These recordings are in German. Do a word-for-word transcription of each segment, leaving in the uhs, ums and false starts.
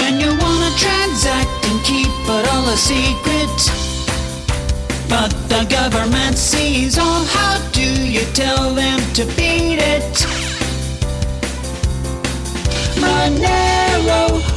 when you wanna transact and keep it all a secret. But the government sees all, how do you tell them to beat it? Monero,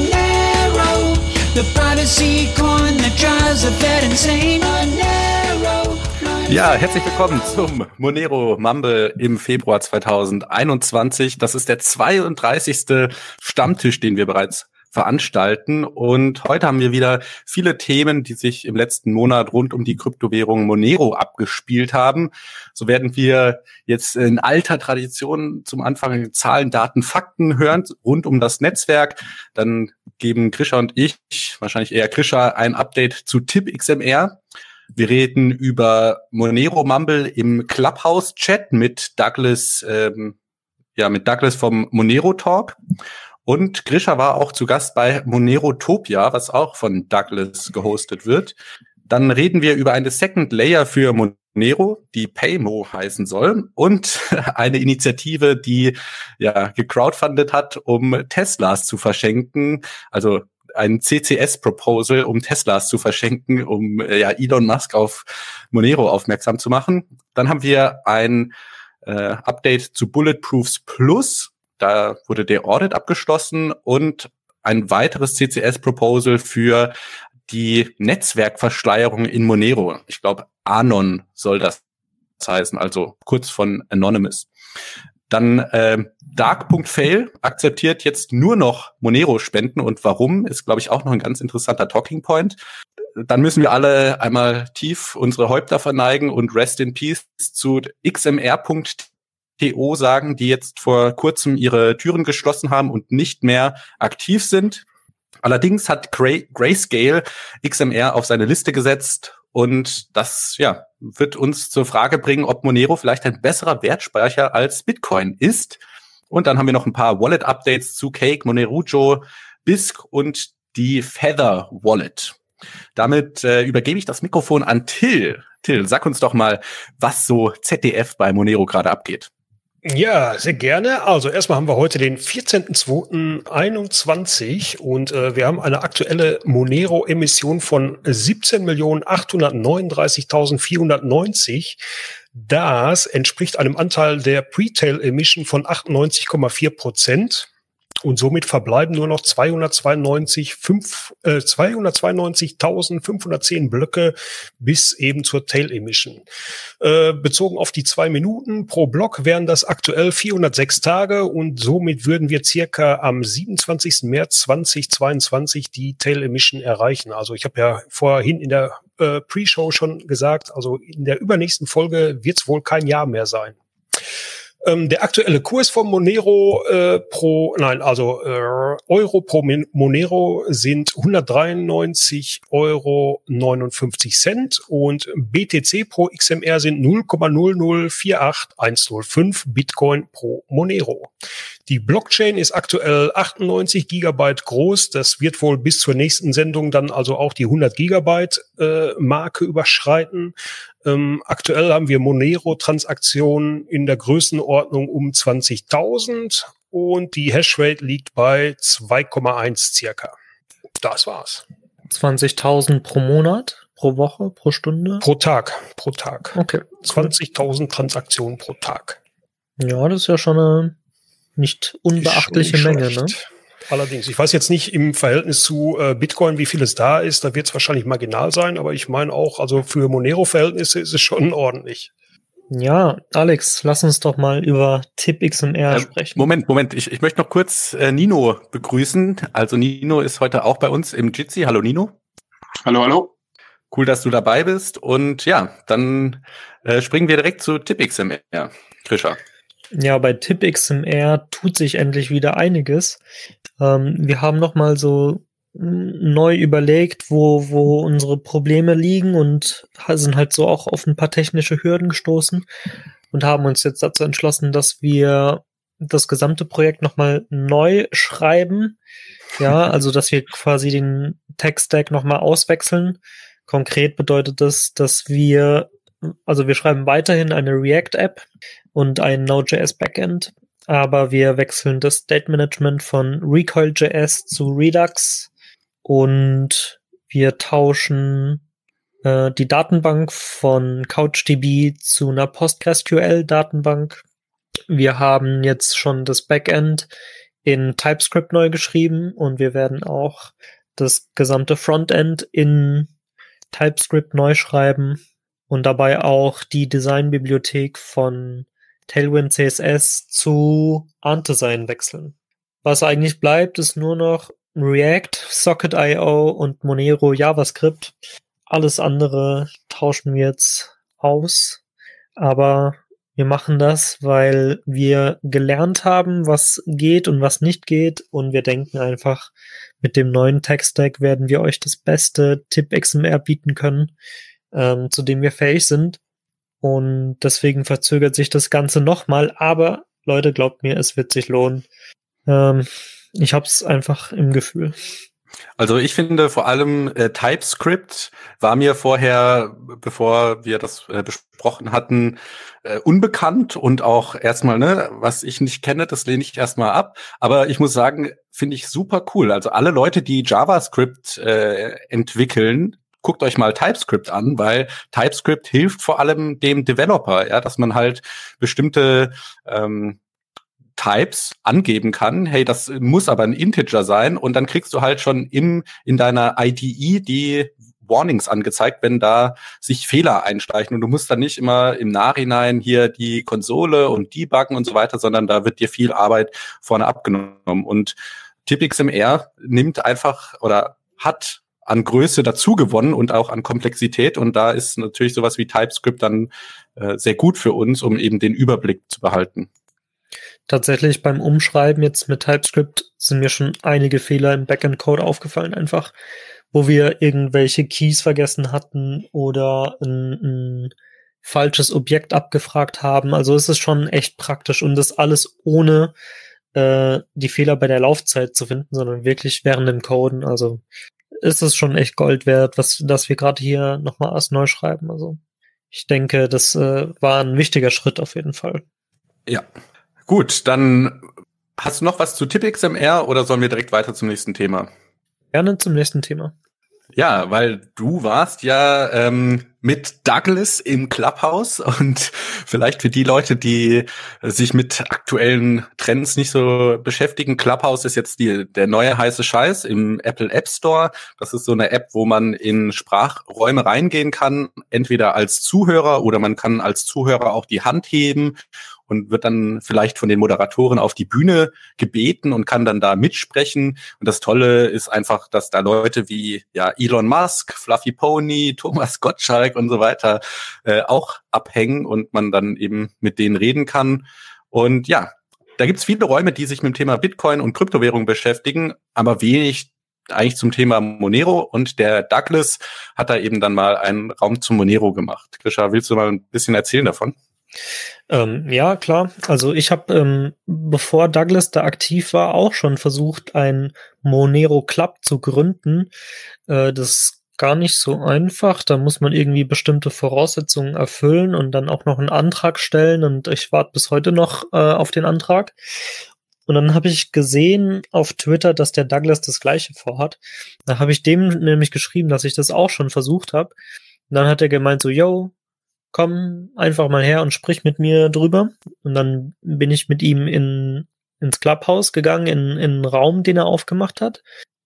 Monero, the privacy coin that drives the Fed insane. Monero, Monero. Ja, herzlich willkommen zum Monero Mumble im Februar zweitausendeinundzwanzig. Das ist der zweiunddreißigste Stammtisch, den wir bereits veranstalten. Und heute haben wir wieder viele Themen, die sich im letzten Monat rund um die Kryptowährung Monero abgespielt haben. So werden wir jetzt in alter Tradition zum Anfang Zahlen, Daten, Fakten hören rund um das Netzwerk. Dann geben Grisha und ich, wahrscheinlich eher Grisha, ein Update zu TipXMR. Wir reden über Monero Mumble im Clubhouse-Chat mit Douglas, ähm, ja, mit Douglas vom Monero Talk. Und Grisha war auch zu Gast bei Monerotopia, was auch von Douglas gehostet wird. Dann reden wir über eine Second Layer für Monero, die Paymo heißen soll, und eine Initiative, die ja gecrowdfundet hat, um Teslas zu verschenken, also ein C C S-Proposal, um Teslas zu verschenken, um ja Elon Musk auf Monero aufmerksam zu machen. Dann haben wir ein äh, Update zu Bulletproofs Plus. Da wurde der Audit abgeschlossen und ein weiteres C C S-Proposal für die Netzwerkverschleierung in Monero. Ich glaube, Anon soll das heißen, also kurz von Anonymous. Dann äh, Dark.fail akzeptiert jetzt nur noch Monero-Spenden, und warum, ist, glaube ich, auch noch ein ganz interessanter Talking Point. Dann müssen wir alle einmal tief unsere Häupter verneigen und Rest in Peace zu X M R Punkt T O sagen, die jetzt vor kurzem ihre Türen geschlossen haben und nicht mehr aktiv sind. Allerdings hat Gray- Grayscale X M R auf seine Liste gesetzt, und das ja wird uns zur Frage bringen, ob Monero vielleicht ein besserer Wertspeicher als Bitcoin ist. Und dann haben wir noch ein paar Wallet-Updates zu Cake, Monerujo, Bisq und die Feather Wallet. Damit äh, übergebe ich das Mikrofon an Till. Till, sag uns doch mal, was so Z D F bei Monero gerade abgeht. Ja, sehr gerne. Also erstmal haben wir heute den vierzehnten zweiten einundzwanzig und äh, wir haben eine aktuelle Monero-Emission von siebzehn Millionen achthundertneununddreißigtausendvierhundertneunzig. Das entspricht einem Anteil der Pre-Tail-Emission von achtundneunzig Komma vier Prozent. Und somit verbleiben nur noch zweihundertzweiundneunzigtausendfünfhundertzehn Blöcke bis eben zur Tail Emission. Äh, bezogen auf die zwei Minuten pro Block wären das aktuell vierhundertsechs Tage, und somit würden wir circa am siebenundzwanzigsten März zweitausendzweiundzwanzig die Tail Emission erreichen. Also ich habe ja vorhin in der äh, Pre-Show schon gesagt, also in der übernächsten Folge wird es wohl kein Jahr mehr sein. Ähm, der aktuelle Kurs von Monero äh, pro, nein, also äh, Euro pro Monero sind hundertdreiundneunzig Euro neunundfünfzig Cent, und B T C pro X M R sind null Komma null null vier acht eins null fünf Bitcoin pro Monero. Die Blockchain ist aktuell achtundneunzig Gigabyte groß. Das wird wohl bis zur nächsten Sendung dann also auch die hundert Gigabyte äh, Marke überschreiten. Ähm, aktuell haben wir Monero-Transaktionen in der Größenordnung um zwanzigtausend, und die Hashrate liegt bei zwei Komma eins circa. Das war's. zwanzigtausend pro Monat, pro Woche, pro Stunde? Pro Tag, pro Tag. Okay. zwanzigtausend Transaktionen pro Tag. Ja, das ist ja schon eine nicht unbeachtliche nicht Menge, schlecht. ne? Allerdings, ich weiß jetzt nicht im Verhältnis zu äh, Bitcoin, wie viel es da ist. Da wird es wahrscheinlich marginal sein, aber ich meine auch, also für Monero-Verhältnisse ist es schon ordentlich. Ja, Alex, lass uns doch mal über TipXMR äh, sprechen. Moment, Moment, ich, ich möchte noch kurz äh, Nino begrüßen. Also Nino ist heute auch bei uns im Jitsi. Hallo Nino. Hallo, hallo. Cool, dass du dabei bist. Und ja, dann äh, springen wir direkt zu TipXMR. Grisha. Ja, bei TipXMR tut sich endlich wieder einiges. Ähm, wir haben noch mal so neu überlegt, wo wo unsere Probleme liegen, und sind halt so auch auf ein paar technische Hürden gestoßen und haben uns jetzt dazu entschlossen, dass wir das gesamte Projekt noch mal neu schreiben. Ja, also dass wir quasi den Tech-Stack noch mal auswechseln. Konkret bedeutet das, dass wir, also wir schreiben weiterhin eine React-App und ein Node.js Backend, aber wir wechseln das State Management von Recoil.js zu Redux und wir tauschen äh, die Datenbank von CouchDB zu einer PostgreSQL-Datenbank. Wir haben jetzt schon das Backend in TypeScript neu geschrieben und wir werden auch das gesamte Frontend in TypeScript neu schreiben und dabei auch die Designbibliothek von Tailwind C S S zu Artdesign wechseln. Was eigentlich bleibt, ist nur noch React, Socket Punkt io und Monero JavaScript. Alles andere tauschen wir jetzt aus, aber wir machen das, weil wir gelernt haben, was geht und was nicht geht und wir denken einfach, mit dem neuen Tech-Stack werden wir euch das beste Tip-X M R bieten können, ähm, zu dem wir fähig sind. Und deswegen verzögert sich das Ganze nochmal. Aber Leute, glaubt mir, es wird sich lohnen. Ähm, ich hab's einfach im Gefühl. Also ich finde vor allem äh, TypeScript war mir vorher, bevor wir das äh, besprochen hatten, äh, unbekannt und auch erstmal, ne, was ich nicht kenne, das lehne ich erstmal ab. Aber ich muss sagen, finde ich super cool. Also alle Leute, die JavaScript äh, entwickeln, guckt euch mal TypeScript an, weil TypeScript hilft vor allem dem Developer, ja, dass man halt bestimmte ähm, Types angeben kann. Hey, das muss aber ein Integer sein und dann kriegst du halt schon im in deiner I D E die Warnings angezeigt, wenn da sich Fehler einschleichen und du musst dann nicht immer im Nachhinein hier die Konsole und debuggen und so weiter, sondern da wird dir viel Arbeit vorne abgenommen und Tip.X M R nimmt einfach oder hat an Größe dazu gewonnen und auch an Komplexität und da ist natürlich sowas wie TypeScript dann äh, sehr gut für uns, um eben den Überblick zu behalten. Tatsächlich beim Umschreiben jetzt mit TypeScript sind mir schon einige Fehler im Backend-Code aufgefallen, einfach, wo wir irgendwelche Keys vergessen hatten oder ein, ein falsches Objekt abgefragt haben. Also es ist schon echt praktisch und das alles ohne äh, die Fehler bei der Laufzeit zu finden, sondern wirklich während dem Coden. Also ist es schon echt Gold wert, was, dass wir gerade hier nochmal erst neu schreiben. Also ich denke, das äh, war ein wichtiger Schritt auf jeden Fall. Ja. Gut, dann hast du noch was zu Tip.X M R oder sollen wir direkt weiter zum nächsten Thema? Gerne zum nächsten Thema. Ja, weil du warst ja ähm, mit Douglas im Clubhouse und vielleicht für die Leute, die sich mit aktuellen Trends nicht so beschäftigen, Clubhouse ist jetzt die, der neue heiße Scheiß im Apple App Store. Das ist so eine App, wo man in Sprachräume reingehen kann, entweder als Zuhörer oder man kann als Zuhörer auch die Hand heben und wird dann vielleicht von den Moderatoren auf die Bühne gebeten und kann dann da mitsprechen. Und das Tolle ist einfach, dass da Leute wie ja Elon Musk, Fluffy Pony, Thomas Gottschalk und so weiter äh, auch abhängen und man dann eben mit denen reden kann. Und ja, da gibt's viele Räume, die sich mit dem Thema Bitcoin und Kryptowährung beschäftigen, aber wenig eigentlich zum Thema Monero. Und der Douglas hat da eben dann mal einen Raum zum Monero gemacht. Grisha, willst du mal ein bisschen erzählen davon? Ähm, ja, klar. Also ich habe, ähm, bevor Douglas da aktiv war, auch schon versucht, ein Monero Club zu gründen. Äh, das ist gar nicht so einfach. Da muss man irgendwie bestimmte Voraussetzungen erfüllen und dann auch noch einen Antrag stellen. Und ich warte bis heute noch äh, auf den Antrag. Und dann habe ich gesehen auf Twitter, dass der Douglas das Gleiche vorhat. Da habe ich dem nämlich geschrieben, dass ich das auch schon versucht habe. Und dann hat er gemeint so, yo, komm einfach mal her und sprich mit mir drüber. Und dann bin ich mit ihm in ins Clubhouse gegangen, in, in einen Raum, den er aufgemacht hat.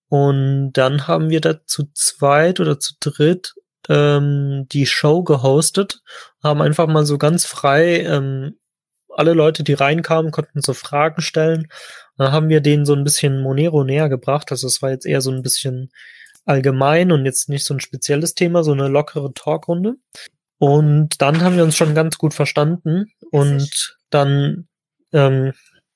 Und dann haben wir da zu zweit oder zu dritt ähm, die Show gehostet, haben einfach mal so ganz frei ähm, alle Leute, die reinkamen, konnten so Fragen stellen. Dann haben wir denen so ein bisschen Monero näher gebracht. Also es war jetzt eher so ein bisschen allgemein und jetzt nicht so ein spezielles Thema, so eine lockere Talkrunde. Und dann haben wir uns schon ganz gut verstanden und dann ähm,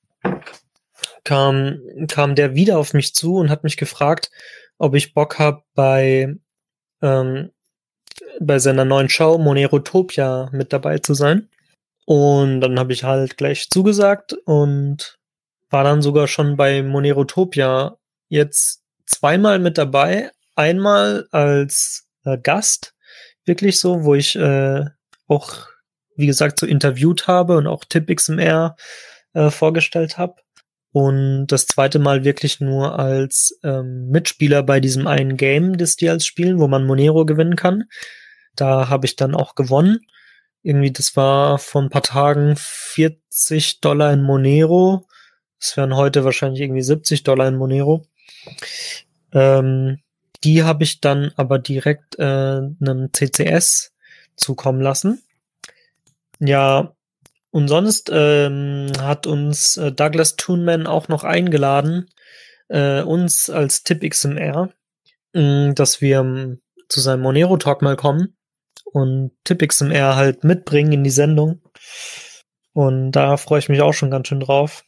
kam kam der wieder auf mich zu und hat mich gefragt, ob ich Bock habe, bei ähm, bei seiner neuen Show Monerotopia mit dabei zu sein. Und dann habe ich halt gleich zugesagt und war dann sogar schon bei Monerotopia jetzt zweimal mit dabei. Einmal als äh, Gast, wirklich so, wo ich äh, auch, wie gesagt, so interviewt habe und auch Tip.X M R äh, vorgestellt habe. Und das zweite Mal wirklich nur als ähm, Mitspieler bei diesem einen Game, das die als spielen, wo man Monero gewinnen kann. Da habe ich dann auch gewonnen. Irgendwie, das war vor ein paar Tagen vierzig Dollar in Monero. Das wären heute wahrscheinlich irgendwie siebzig Dollar in Monero. Ähm, die habe ich dann aber direkt äh, einem C C S zukommen lassen. Ja, und sonst ähm, hat uns äh, Douglas Toonman auch noch eingeladen, äh, uns als TipXMR, mh, dass wir ähm, zu seinem Monero-Talk mal kommen und TipXMR halt mitbringen in die Sendung. Und da freue ich mich auch schon ganz schön drauf.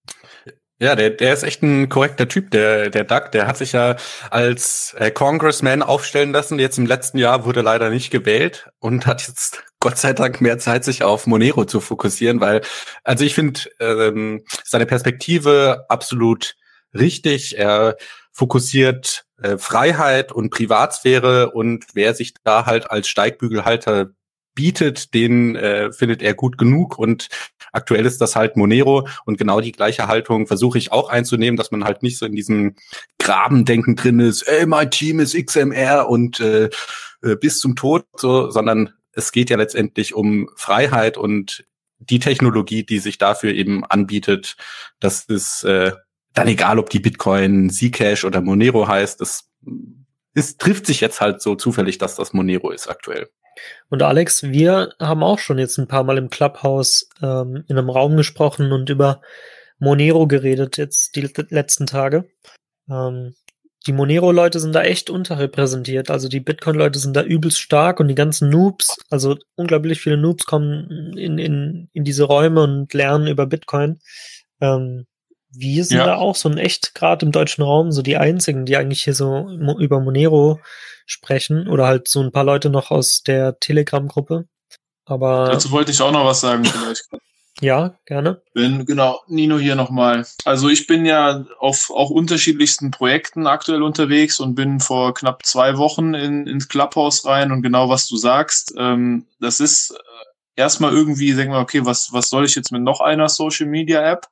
Ja, der, der ist echt ein korrekter Typ, der, der Doug. Der hat sich ja als äh, Congressman aufstellen lassen. Jetzt im letzten Jahr wurde leider nicht gewählt und hat jetzt Gott sei Dank mehr Zeit, sich auf Monero zu fokussieren, weil, also ich finde ähm, seine Perspektive absolut richtig. Er fokussiert äh, Freiheit und Privatsphäre und wer sich da halt als Steigbügelhalter bietet, den äh, findet er gut genug und aktuell ist das halt Monero und genau die gleiche Haltung versuche ich auch einzunehmen, dass man halt nicht so in diesem Grabendenken drin ist, ey, mein Team ist X M R und äh, bis zum Tod, so, sondern es geht ja letztendlich um Freiheit und die Technologie, die sich dafür eben anbietet, das ist äh, dann egal, ob die Bitcoin, Zcash oder Monero heißt, das ist, trifft sich jetzt halt so zufällig, dass das Monero ist aktuell. Und Alex, wir haben auch schon jetzt ein paar Mal im Clubhouse ähm, in einem Raum gesprochen und über Monero geredet jetzt die letzten Tage. Ähm, die Monero-Leute sind da echt unterrepräsentiert. Also die Bitcoin-Leute sind da übelst stark und die ganzen Noobs, also unglaublich viele Noobs kommen in, in, in diese Räume und lernen über Bitcoin. Ähm, wir sind ja da auch so ein echt, gerade im deutschen Raum, so die einzigen, die eigentlich hier so mo- über Monero sprechen oder halt so ein paar Leute noch aus der Telegram-Gruppe. Aber dazu wollte ich auch noch was sagen vielleicht. Ja, gerne. Wenn, genau, Nino hier nochmal. Also ich bin ja auf auch unterschiedlichsten Projekten aktuell unterwegs und bin vor knapp zwei Wochen in, ins Clubhouse rein und genau was du sagst, ähm, das ist erstmal irgendwie, sagen wir, okay, was, was soll ich jetzt mit noch einer Social Media App?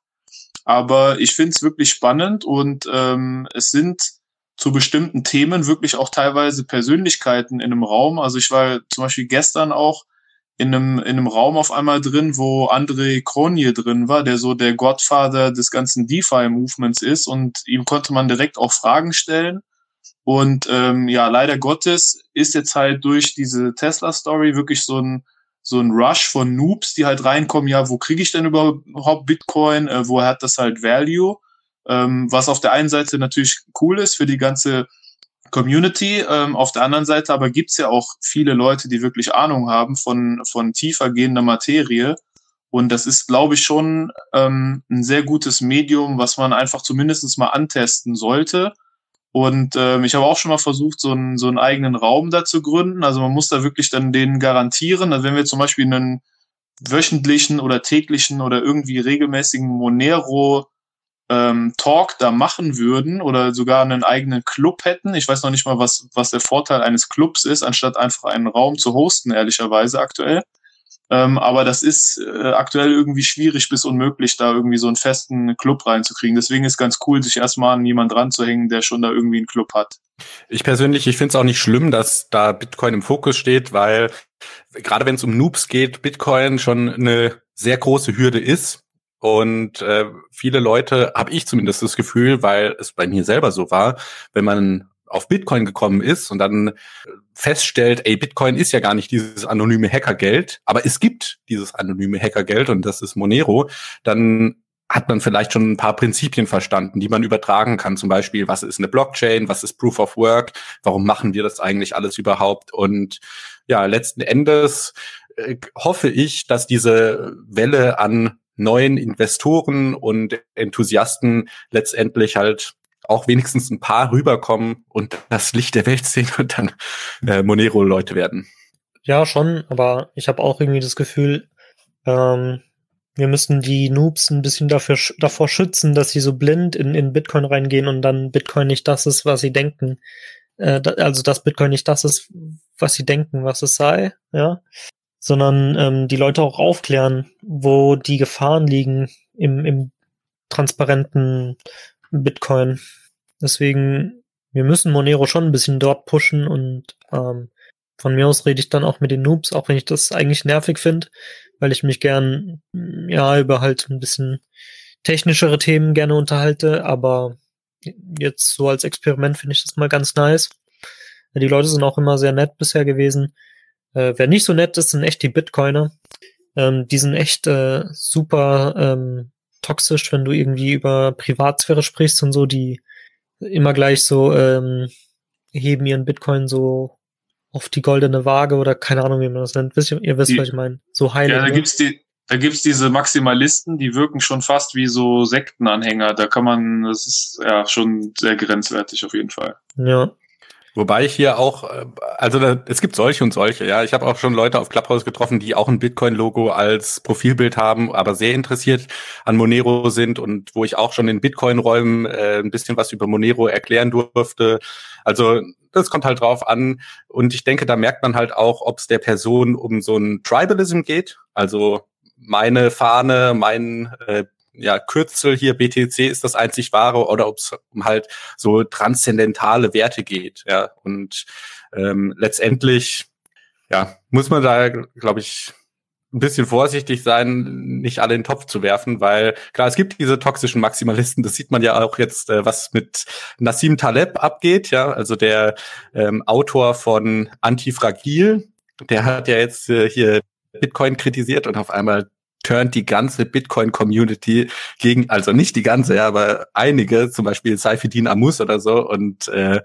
Aber ich finde es wirklich spannend und ähm, es sind zu bestimmten Themen wirklich auch teilweise Persönlichkeiten in einem Raum. Also ich war zum Beispiel gestern auch in einem, in einem Raum auf einmal drin, wo André Cronje drin war, der so der Godfather des ganzen DeFi-Movements ist und ihm konnte man direkt auch Fragen stellen. Und ähm, ja, leider Gottes ist jetzt halt durch diese Tesla-Story wirklich so ein so ein Rush von Noobs, die halt reinkommen, ja, wo kriege ich denn überhaupt Bitcoin, äh, woher hat das halt Value, ähm, was auf der einen Seite natürlich cool ist für die ganze Community, ähm, auf der anderen Seite aber gibt's ja auch viele Leute, die wirklich Ahnung haben von von tiefer gehender Materie und das ist, glaube ich, schon ähm, ein sehr gutes Medium, was man einfach zumindest mal antesten sollte. Und ähm, ich habe auch schon mal versucht, so einen, so einen eigenen Raum da zu gründen. Also man muss da wirklich dann denen garantieren, also wenn wir zum Beispiel einen wöchentlichen oder täglichen oder irgendwie regelmäßigen Monero ähm, Talk da machen würden oder sogar einen eigenen Club hätten. Ich weiß noch nicht mal, was, was der Vorteil eines Clubs ist, anstatt einfach einen Raum zu hosten, ehrlicherweise aktuell. Ähm, aber das ist äh, aktuell irgendwie schwierig bis unmöglich, da irgendwie so einen festen Club reinzukriegen. Deswegen ist ganz cool, sich erstmal an jemanden ranzuhängen, der schon da irgendwie einen Club hat. Ich persönlich, ich finde es auch nicht schlimm, dass da Bitcoin im Fokus steht, weil gerade wenn es um Noobs geht, Bitcoin schon eine sehr große Hürde ist. Und äh, viele Leute, habe ich zumindest das Gefühl, weil es bei mir selber so war, wenn man auf Bitcoin gekommen ist und dann feststellt, ey, Bitcoin ist ja gar nicht dieses anonyme Hackergeld, aber es gibt dieses anonyme Hackergeld und das ist Monero, dann hat man vielleicht schon ein paar Prinzipien verstanden, die man übertragen kann. Zum Beispiel, was ist eine Blockchain, was ist Proof of Work, warum machen wir das eigentlich alles überhaupt? Und ja, letzten Endes äh, hoffe ich, dass diese Welle an neuen Investoren und Enthusiasten letztendlich halt auch wenigstens ein paar rüberkommen und das Licht der Welt sehen und dann äh, Monero-Leute werden. Ja, schon, aber ich habe auch irgendwie das Gefühl, ähm, wir müssen die Noobs ein bisschen dafür davor schützen, dass sie so blind in, in Bitcoin reingehen und dann Bitcoin nicht das ist, was sie denken. Äh, da, also dass Bitcoin nicht das ist, was sie denken, was es sei, ja. Sondern ähm, die Leute auch aufklären, wo die Gefahren liegen, im, im transparenten Bitcoin. Deswegen, wir müssen Monero schon ein bisschen dort pushen und ähm, von mir aus rede ich dann auch mit den Noobs, auch wenn ich das eigentlich nervig finde, weil ich mich gern ja über halt ein bisschen technischere Themen gerne unterhalte, aber jetzt so als Experiment finde ich das mal ganz nice. Die Leute sind auch immer sehr nett bisher gewesen. Äh, wer nicht so nett ist, sind echt die Bitcoiner. Ähm, die sind echt äh, super ähm, toxisch, wenn du irgendwie über Privatsphäre sprichst und so, die immer gleich so ähm, heben ihren Bitcoin so auf die goldene Waage oder keine Ahnung, wie man das nennt. Wisst ihr, ihr wisst, die, was ich meine. So heilig. Ja, da gibt's die, da gibt's diese Maximalisten, die wirken schon fast wie so Sektenanhänger. Da kann man, das ist ja schon sehr grenzwertig auf jeden Fall. Ja. Wobei ich hier auch, also da, es gibt solche und solche, ja. Ich habe auch schon Leute auf Clubhouse getroffen, die auch ein Bitcoin-Logo als Profilbild haben, aber sehr interessiert an Monero sind und wo ich auch schon in Bitcoin-Räumen äh, ein bisschen was über Monero erklären durfte. Also das kommt halt drauf an. Und ich denke, da merkt man halt auch, ob es der Person um so ein Tribalism geht. Also meine Fahne, mein äh, ja, Kürzel hier, B T C ist das einzig wahre, oder ob es um halt so transzendentale Werte geht, ja, und ähm, letztendlich, ja, muss man da, glaube ich, ein bisschen vorsichtig sein, nicht alle in den Topf zu werfen, weil, klar, es gibt diese toxischen Maximalisten, das sieht man ja auch jetzt, äh, was mit Nassim Taleb abgeht, ja, also der ähm, Autor von Antifragil, der hat ja jetzt äh, hier Bitcoin kritisiert und auf einmal turnt die ganze Bitcoin-Community gegen, also nicht die ganze, ja, aber einige, zum Beispiel Saifedean Ammous oder so, und äh,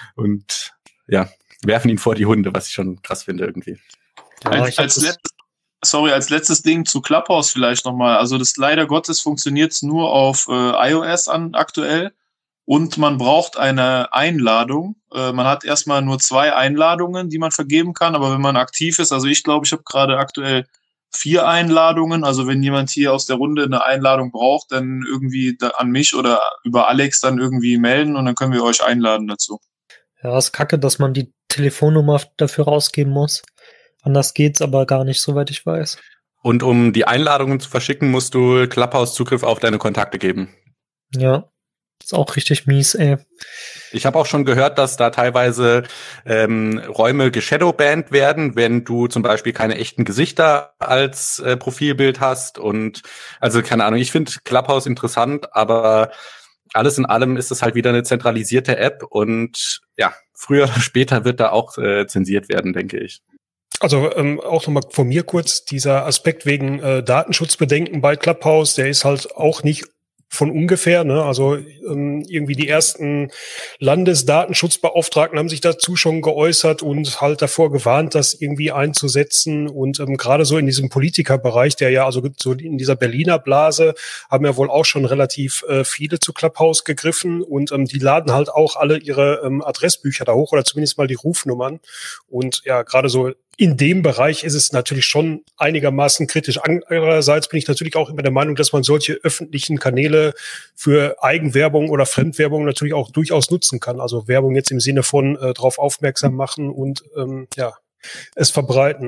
und ja, werfen ihn vor die Hunde, was ich schon krass finde irgendwie. Ja, als, als letzt, sorry, als letztes Ding zu Clubhouse vielleicht nochmal. Also das leider Gottes funktioniert nur auf äh, iOS an aktuell und man braucht eine Einladung. Äh, man hat erstmal nur zwei Einladungen, die man vergeben kann, aber wenn man aktiv ist, also ich glaube, ich habe gerade aktuell vier Einladungen, also wenn jemand hier aus der Runde eine Einladung braucht, dann irgendwie da an mich oder über Alex dann irgendwie melden und dann können wir euch einladen dazu. Ja, ist kacke, dass man die Telefonnummer dafür rausgeben muss. Anders geht's aber gar nicht, soweit ich weiß. Und um die Einladungen zu verschicken, musst du Clubhouse Zugriff auf deine Kontakte geben. Ja, ist auch richtig mies, ey. Ich habe auch schon gehört, dass da teilweise ähm, Räume geshadowbanned werden, wenn du zum Beispiel keine echten Gesichter als äh, Profilbild hast. Und also keine Ahnung, ich finde Clubhouse interessant, aber alles in allem ist es halt wieder eine zentralisierte App und ja, früher oder später wird da auch äh, zensiert werden, denke ich. Also ähm, auch nochmal von mir kurz, dieser Aspekt wegen äh, Datenschutzbedenken bei Clubhouse, der ist halt auch nicht von ungefähr, ne? Also ähm, irgendwie die ersten Landesdatenschutzbeauftragten haben sich dazu schon geäußert und halt davor gewarnt, das irgendwie einzusetzen. Und ähm, gerade so in diesem Politikerbereich, der ja also so in dieser Berliner Blase, haben ja wohl auch schon relativ äh, viele zu Clubhouse gegriffen und ähm, die laden halt auch alle ihre ähm, Adressbücher da hoch oder zumindest mal die Rufnummern. Und ja, gerade so in dem Bereich ist es natürlich schon einigermaßen kritisch. Andererseits bin ich natürlich auch immer der Meinung, dass man solche öffentlichen Kanäle für Eigenwerbung oder Fremdwerbung natürlich auch durchaus nutzen kann. Also Werbung jetzt im Sinne von äh, darauf aufmerksam machen und ähm, ja, es verbreiten.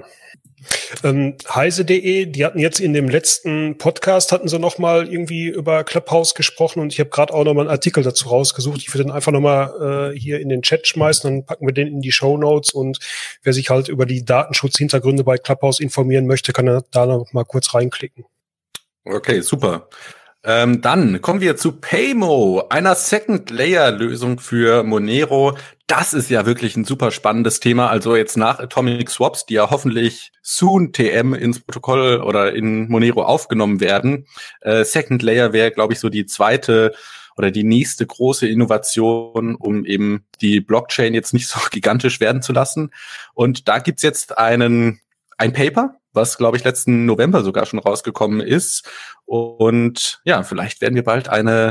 Ähm, heise punkt de, die hatten jetzt in dem letzten Podcast, hatten sie noch mal irgendwie über Clubhouse gesprochen und ich habe gerade auch noch mal einen Artikel dazu rausgesucht. Ich würde den einfach noch mal äh, hier in den Chat schmeißen, dann packen wir den in die Shownotes und wer sich halt über die Datenschutzhintergründe bei Clubhouse informieren möchte, kann da noch mal kurz reinklicken. Okay, super. Ähm, dann kommen wir zu Paymo, einer Second-Layer-Lösung für Monero. Das ist ja wirklich ein super spannendes Thema. Also jetzt nach Atomic Swaps, die ja hoffentlich soon T M ins Protokoll oder in Monero aufgenommen werden. Äh, Second Layer wäre, glaube ich, so die zweite oder die nächste große Innovation, um eben die Blockchain jetzt nicht so gigantisch werden zu lassen. Und da gibt's jetzt einen ein Paper, was, glaube ich, letzten November sogar schon rausgekommen ist. Und ja, vielleicht werden wir bald eine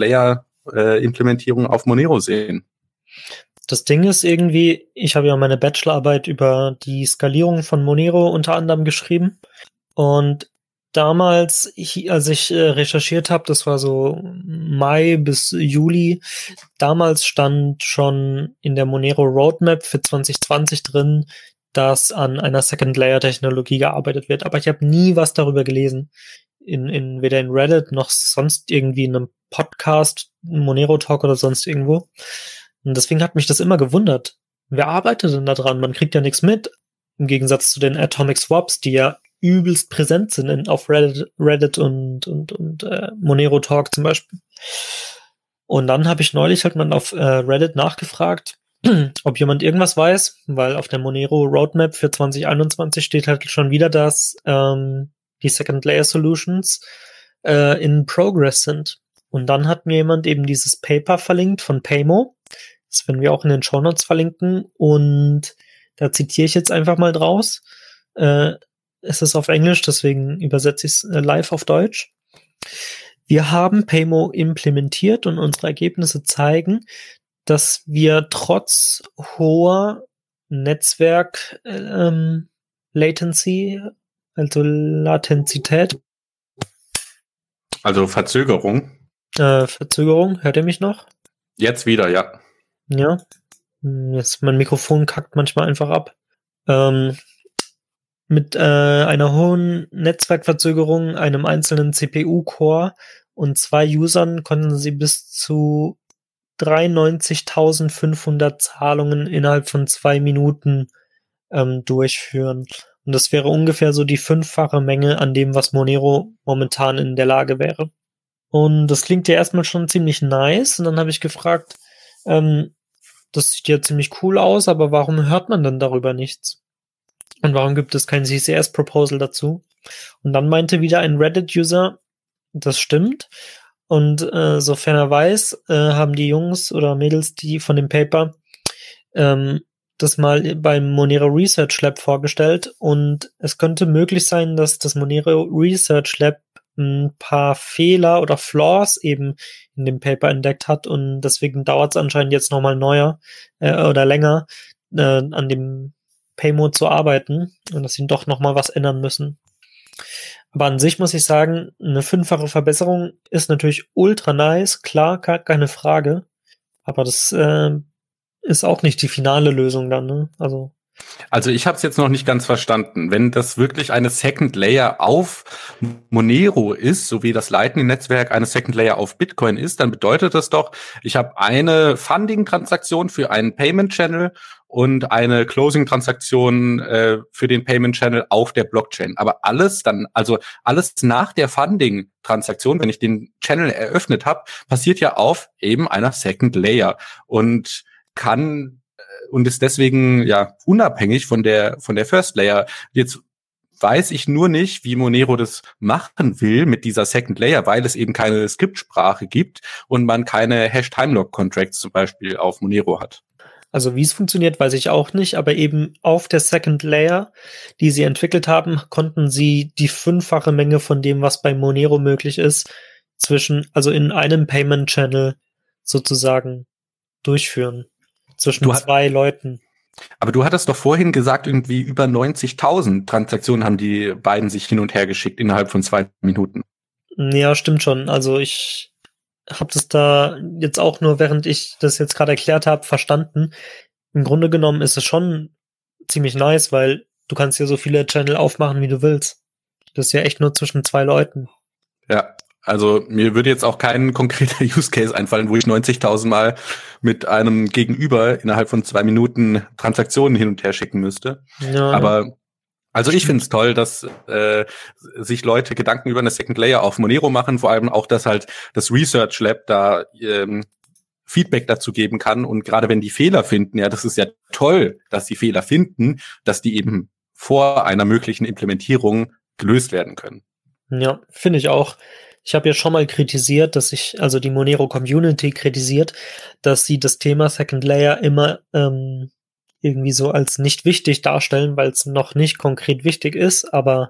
Second-Layer-Implementierung auf Monero sehen. Das Ding ist irgendwie, ich habe ja meine Bachelorarbeit über die Skalierung von Monero unter anderem geschrieben. Und damals, ich, als ich äh, recherchiert habe, das war so Mai bis Juli, damals stand schon in der Monero Roadmap für zwanzig zwanzig drin, dass an einer Second-Layer-Technologie gearbeitet wird. Aber ich habe nie was darüber gelesen. in, in weder in Reddit noch sonst irgendwie in einem Podcast, Monero Talk oder sonst irgendwo. Und deswegen hat mich das immer gewundert. Wer arbeitet denn da dran? Man kriegt ja nichts mit. Im Gegensatz zu den Atomic Swaps, die ja übelst präsent sind in, auf Reddit, Reddit und, und, und äh, Monero Talk zum Beispiel. Und dann habe ich neulich halt mal auf äh, Reddit nachgefragt, ob jemand irgendwas weiß, weil auf der Monero Roadmap für zwanzig einundzwanzig steht halt schon wieder, dass ähm, die Second Layer Solutions äh, in Progress sind. Und dann hat mir jemand eben dieses Paper verlinkt von Paymo. Das werden wir auch in den Shownotes verlinken. Und da zitiere ich jetzt einfach mal draus. Äh, es ist auf Englisch, deswegen übersetze ich es äh, live auf Deutsch. Wir haben Paymo implementiert und unsere Ergebnisse zeigen, dass wir trotz hoher Netzwerk ähm, Latency, also Latenzität, Also Verzögerung. äh, Verzögerung, hört ihr mich noch? Jetzt wieder, ja. Ja. Jetzt, mein Mikrofon kackt manchmal einfach ab. Ähm, mit äh, einer hohen Netzwerkverzögerung, einem einzelnen C P U-Core und zwei Usern konnten sie bis zu dreiundneunzigtausendfünfhundert Zahlungen innerhalb von zwei Minuten ähm, durchführen. Und das wäre ungefähr so die fünffache Menge an dem, was Monero momentan in der Lage wäre. Und das klingt ja erstmal schon ziemlich nice. Und dann habe ich gefragt, ähm, das sieht ja ziemlich cool aus, aber warum hört man dann darüber nichts? Und warum gibt es kein C C S-Proposal dazu? Und dann meinte wieder ein Reddit-User, das stimmt. Und äh, sofern er weiß, äh, haben die Jungs oder Mädels, die von dem Paper, ähm, das mal beim Monero Research Lab vorgestellt. Und es könnte möglich sein, dass das Monero Research Lab ein paar Fehler oder Flaws eben in dem Paper entdeckt hat. Und deswegen dauert es anscheinend jetzt nochmal neuer äh, oder länger äh, an dem Paymo zu arbeiten. Und dass sie doch nochmal was ändern müssen. Aber an sich muss ich sagen, eine fünffache Verbesserung ist natürlich ultra nice, klar, keine Frage. Aber das äh, ist auch nicht die finale Lösung dann, ne? Also, Also ich habe es jetzt noch nicht ganz verstanden. Wenn das wirklich eine Second Layer auf Monero ist, so wie das Lightning-Netzwerk eine Second Layer auf Bitcoin ist, dann bedeutet das doch, ich habe eine Funding-Transaktion für einen Payment-Channel und eine Closing-Transaktion äh, für den Payment-Channel auf der Blockchain. Aber alles dann, also alles nach der Funding-Transaktion, wenn ich den Channel eröffnet habe, passiert ja auf eben einer Second Layer und kann und ist deswegen ja unabhängig von der von der First Layer. Jetzt weiß ich nur nicht, wie Monero das machen will mit dieser Second Layer, weil es eben keine Skriptsprache gibt und man keine Hash-Time-Lock-Contracts zum Beispiel auf Monero hat. Also wie es funktioniert, weiß ich auch nicht, aber eben auf der Second Layer, die sie entwickelt haben, konnten sie die fünffache Menge von dem, was bei Monero möglich ist, zwischen, also in einem Payment Channel sozusagen durchführen. Zwischen Du zwei Leuten. Aber du hattest doch vorhin gesagt, irgendwie über neunzigtausend Transaktionen haben die beiden sich hin und her geschickt innerhalb von zwei Minuten. Ja, stimmt schon. Also ich habe das da jetzt auch nur, während ich das jetzt gerade erklärt habe, verstanden. Im Grunde genommen ist es schon ziemlich nice, weil du kannst ja so viele Channel aufmachen, wie du willst. Das ist ja echt nur zwischen zwei Leuten. Ja, also mir würde jetzt auch kein konkreter Use Case einfallen, wo ich neunzigtausend Mal mit einem Gegenüber innerhalb von zwei Minuten Transaktionen hin und her schicken müsste. Ja, Aber also ich finde es toll, dass äh, sich Leute Gedanken über eine Second Layer auf Monero machen, vor allem auch, dass halt das Research Lab da ähm, Feedback dazu geben kann. Und gerade wenn die Fehler finden, ja, das ist ja toll, dass die Fehler finden, dass die eben vor einer möglichen Implementierung gelöst werden können. Ja, finde ich auch. Ich habe ja schon mal kritisiert, dass ich, also die Monero Community kritisiert, dass sie das Thema Second Layer immer ähm, irgendwie so als nicht wichtig darstellen, weil es noch nicht konkret wichtig ist, aber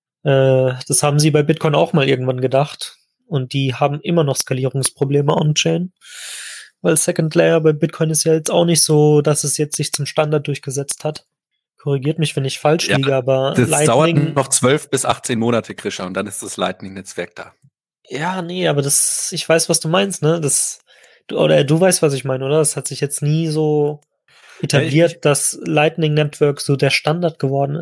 äh, das haben sie bei Bitcoin auch mal irgendwann gedacht und die haben immer noch Skalierungsprobleme on-chain, weil Second Layer bei Bitcoin ist ja jetzt auch nicht so, dass es jetzt sich zum Standard durchgesetzt hat. Korrigiert mich, wenn ich falsch Ja, liege, aber das Lightning dauert noch zwölf bis achtzehn Monate, Krischer, und dann ist das Lightning-Netzwerk da. Ja, nee, aber das, ich weiß, was du meinst, ne? Das, du, oder du weißt, was ich meine, oder? Das hat sich jetzt nie so etabliert, Ja, ich- dass Lightning Network so der Standard geworden ist.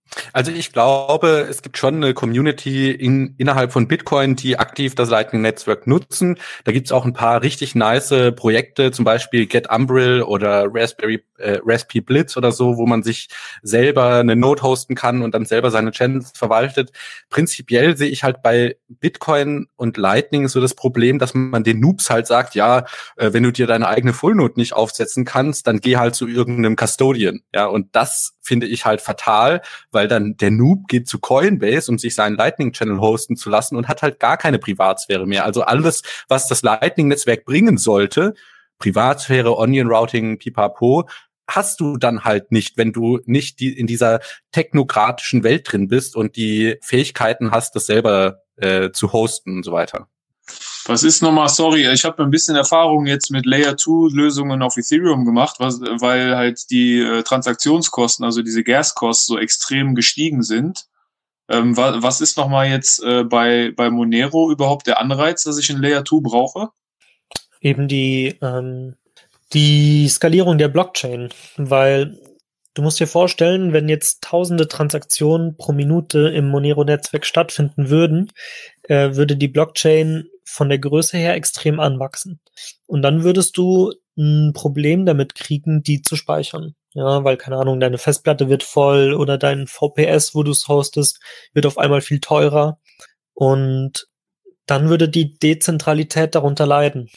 Also ich glaube, es gibt schon eine Community in, innerhalb von Bitcoin, die aktiv das Lightning-Netzwerk nutzen. Da gibt's auch ein paar richtig nice Projekte, zum Beispiel Get Umbrel oder Raspberry äh, Raspi Blitz oder so, wo man sich selber eine Node hosten kann und dann selber seine Channels verwaltet. Prinzipiell sehe ich halt bei Bitcoin und Lightning so das Problem, dass man den Noobs halt sagt, ja, äh, wenn du dir deine eigene Full-Node nicht aufsetzen kannst, dann geh halt zu irgendeinem Custodian. Ja, und das finde ich halt fatal, weil dann der Noob geht zu Coinbase, um sich seinen Lightning-Channel hosten zu lassen und hat halt gar keine Privatsphäre mehr. Also alles, was das Lightning-Netzwerk bringen sollte, Privatsphäre, Onion-Routing, pipapo, hast du dann halt nicht, wenn du nicht die in dieser technokratischen Welt drin bist und die Fähigkeiten hast, das selber äh, zu hosten und so weiter. Was ist nochmal, sorry, ich habe ein bisschen Erfahrung jetzt mit Layer zwei Lösungen auf Ethereum gemacht, was, weil halt die äh, Transaktionskosten, also diese Gas-Kosten so extrem gestiegen sind. Ähm, wa- was ist nochmal jetzt äh, bei, bei Monero überhaupt der Anreiz, dass ich ein Layer zwei brauche? Eben die, ähm, die Skalierung der Blockchain, weil du musst dir vorstellen, wenn jetzt tausende Transaktionen pro Minute im Monero-Netzwerk stattfinden würden, äh, würde die Blockchain von der Größe her extrem anwachsen. Und dann würdest du ein Problem damit kriegen, die zu speichern. Ja, weil, keine Ahnung, deine Festplatte wird voll oder dein V P S, wo du es hostest, wird auf einmal viel teurer. Und dann würde die Dezentralität darunter leiden.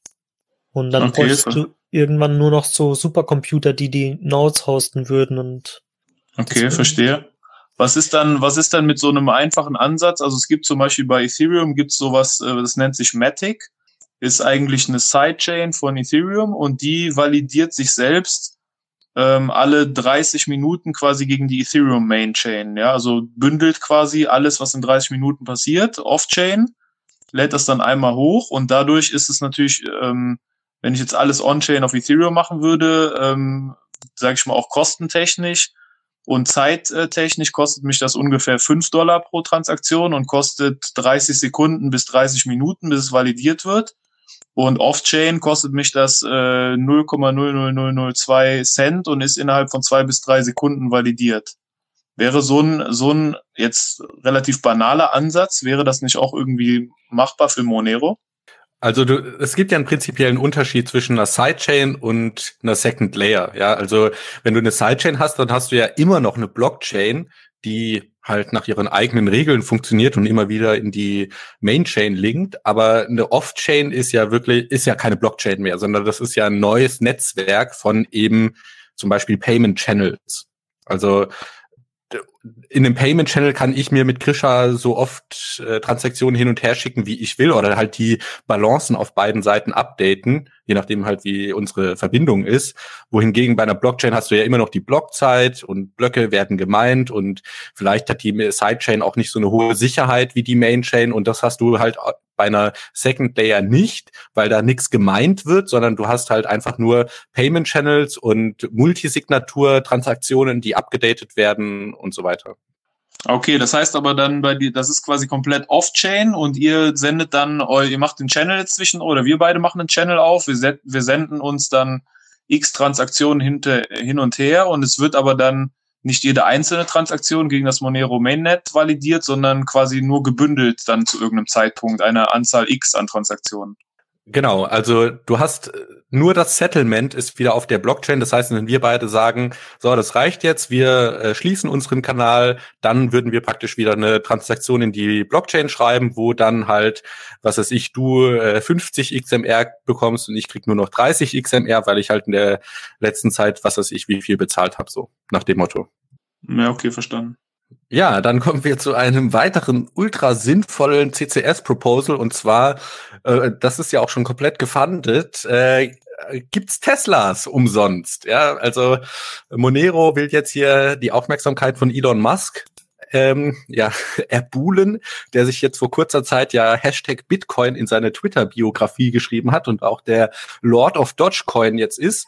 Und dann Okay, bräuchst ver- du irgendwann nur noch so Supercomputer, die die Nodes hosten würden. Und Okay, Deswegen- verstehe. Was ist dann, was ist dann mit so einem einfachen Ansatz? Also es gibt zum Beispiel bei Ethereum gibt's sowas, äh, das nennt sich Matic, ist eigentlich eine Sidechain von Ethereum und die validiert sich selbst ähm, alle dreißig Minuten quasi gegen die Ethereum Mainchain. Ja, also bündelt quasi alles, was in dreißig Minuten passiert, off-chain, lädt das dann einmal hoch und dadurch ist es natürlich, ähm, wenn ich jetzt alles on-chain auf Ethereum machen würde, ähm, sage ich mal auch kostentechnisch und zeittechnisch kostet mich das ungefähr fünf Dollar pro Transaktion und kostet dreißig Sekunden bis dreißig Minuten, bis es validiert wird. Und Off-Chain kostet mich das äh, null Komma null null null null zwei Cent und ist innerhalb von zwei bis drei Sekunden validiert. Wäre so ein, so ein jetzt relativ banaler Ansatz, wäre das nicht auch irgendwie machbar für Monero? Also du, es gibt ja einen prinzipiellen Unterschied zwischen einer Sidechain und einer Second Layer. Ja, also wenn du eine Sidechain hast, dann hast du ja immer noch eine Blockchain, die halt nach ihren eigenen Regeln funktioniert und immer wieder in die Mainchain linkt. Aber eine Off-Chain ist ja wirklich, ist ja keine Blockchain mehr, sondern das ist ja ein neues Netzwerk von eben zum Beispiel Payment Channels. Also in einem Payment Channel kann ich mir mit Krisha so oft äh, Transaktionen hin und her schicken, wie ich will, oder halt die Balancen auf beiden Seiten updaten, je nachdem halt, wie unsere Verbindung ist. Wohingegen bei einer Blockchain hast du ja immer noch die Blockzeit und Blöcke werden gemeint und vielleicht hat die Sidechain auch nicht so eine hohe Sicherheit wie die Mainchain und das hast du halt bei einer Second Layer nicht, weil da nichts gemeint wird, sondern du hast halt einfach nur Payment Channels und Multisignatur-Transaktionen, die abgedatet werden und so weiter. Okay, das heißt aber dann bei dir, das ist quasi komplett off-chain und ihr sendet dann, eu- ihr macht den Channel jetzt zwischen, oder wir beide machen einen Channel auf, wir, se- wir senden uns dann x Transaktionen hinter, hin und her und es wird aber dann nicht jede einzelne Transaktion gegen das Monero Mainnet validiert, sondern quasi nur gebündelt dann zu irgendeinem Zeitpunkt eine Anzahl X an Transaktionen. Genau, also du hast nur das Settlement ist wieder auf der Blockchain. Das heißt, wenn wir beide sagen, so, das reicht jetzt, wir äh, schließen unseren Kanal, dann würden wir praktisch wieder eine Transaktion in die Blockchain schreiben, wo dann halt, was weiß ich, du äh, fünfzig X M R bekommst und ich krieg nur noch dreißig X M R, weil ich halt in der letzten Zeit, was weiß ich, wie viel bezahlt habe, so nach dem Motto. Ja, okay, verstanden. Ja, dann kommen wir zu einem weiteren ultra sinnvollen C C S-Proposal und zwar, äh, das ist ja auch schon komplett gefundet, äh, gibt's Teslas umsonst. Ja, also Monero will jetzt hier die Aufmerksamkeit von Elon Musk ähm, ja erbuhlen, der sich jetzt vor kurzer Zeit ja Hashtag Bitcoin in seine Twitter-Biografie geschrieben hat und auch der Lord of Dogecoin jetzt ist.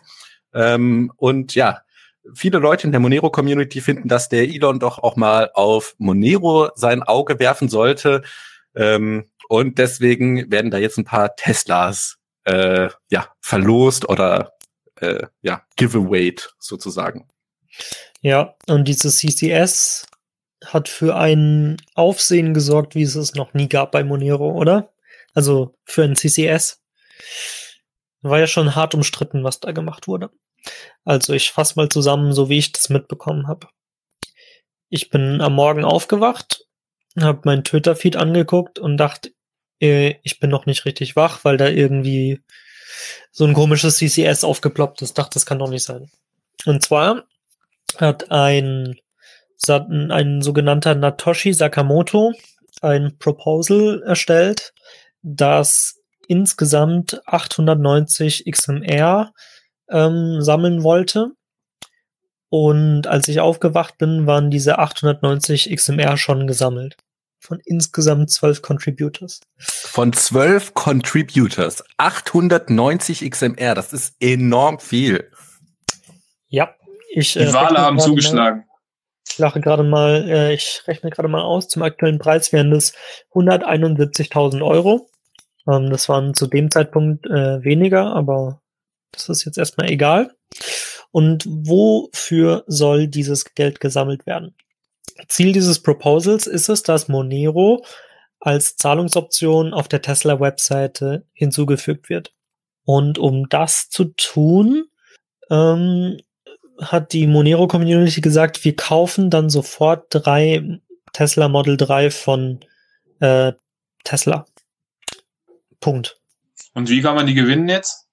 Ähm, und ja, viele Leute in der Monero-Community finden, dass der Elon doch auch mal auf Monero sein Auge werfen sollte. Ähm, und deswegen werden da jetzt ein paar Teslas äh, ja, verlost oder äh, ja, giveawayed sozusagen. Ja, und diese C C S hat für ein Aufsehen gesorgt, wie es es noch nie gab bei Monero, oder? Also für ein C C S. War ja schon hart umstritten, was da gemacht wurde. Also ich fasse mal zusammen, so wie ich das mitbekommen habe. Ich bin am Morgen aufgewacht, habe meinen Twitter-Feed angeguckt und dachte, äh, ich bin noch nicht richtig wach, weil da irgendwie so ein komisches C C S aufgeploppt ist. Dachte, das kann doch nicht sein. Und zwar hat ein, ein sogenannter Satoshi Sakamoto ein Proposal erstellt, das insgesamt achthundertneunzig X M R ähm, sammeln wollte. Und als ich aufgewacht bin, waren diese achthundertneunzig X M R schon gesammelt. Von insgesamt zwölf Contributors. Von zwölf Contributors. achthundertneunzig X M R, das ist enorm viel. Ja, ich. Die äh, Wale haben zugeschlagen. Mal, ich lache gerade mal, äh, ich rechne gerade mal aus, zum aktuellen Preis wären das hunderteinundsiebzigtausend Euro. Ähm, das waren zu dem Zeitpunkt äh, weniger, aber das ist jetzt erstmal egal. Und wofür soll dieses Geld gesammelt werden? Ziel dieses Proposals ist es, dass Monero als Zahlungsoption auf der Tesla-Webseite hinzugefügt wird. Und um das zu tun, ähm, hat die Monero-Community gesagt, wir kaufen dann sofort drei Tesla Model drei von äh, Tesla. Punkt. Und wie kann man die gewinnen jetzt?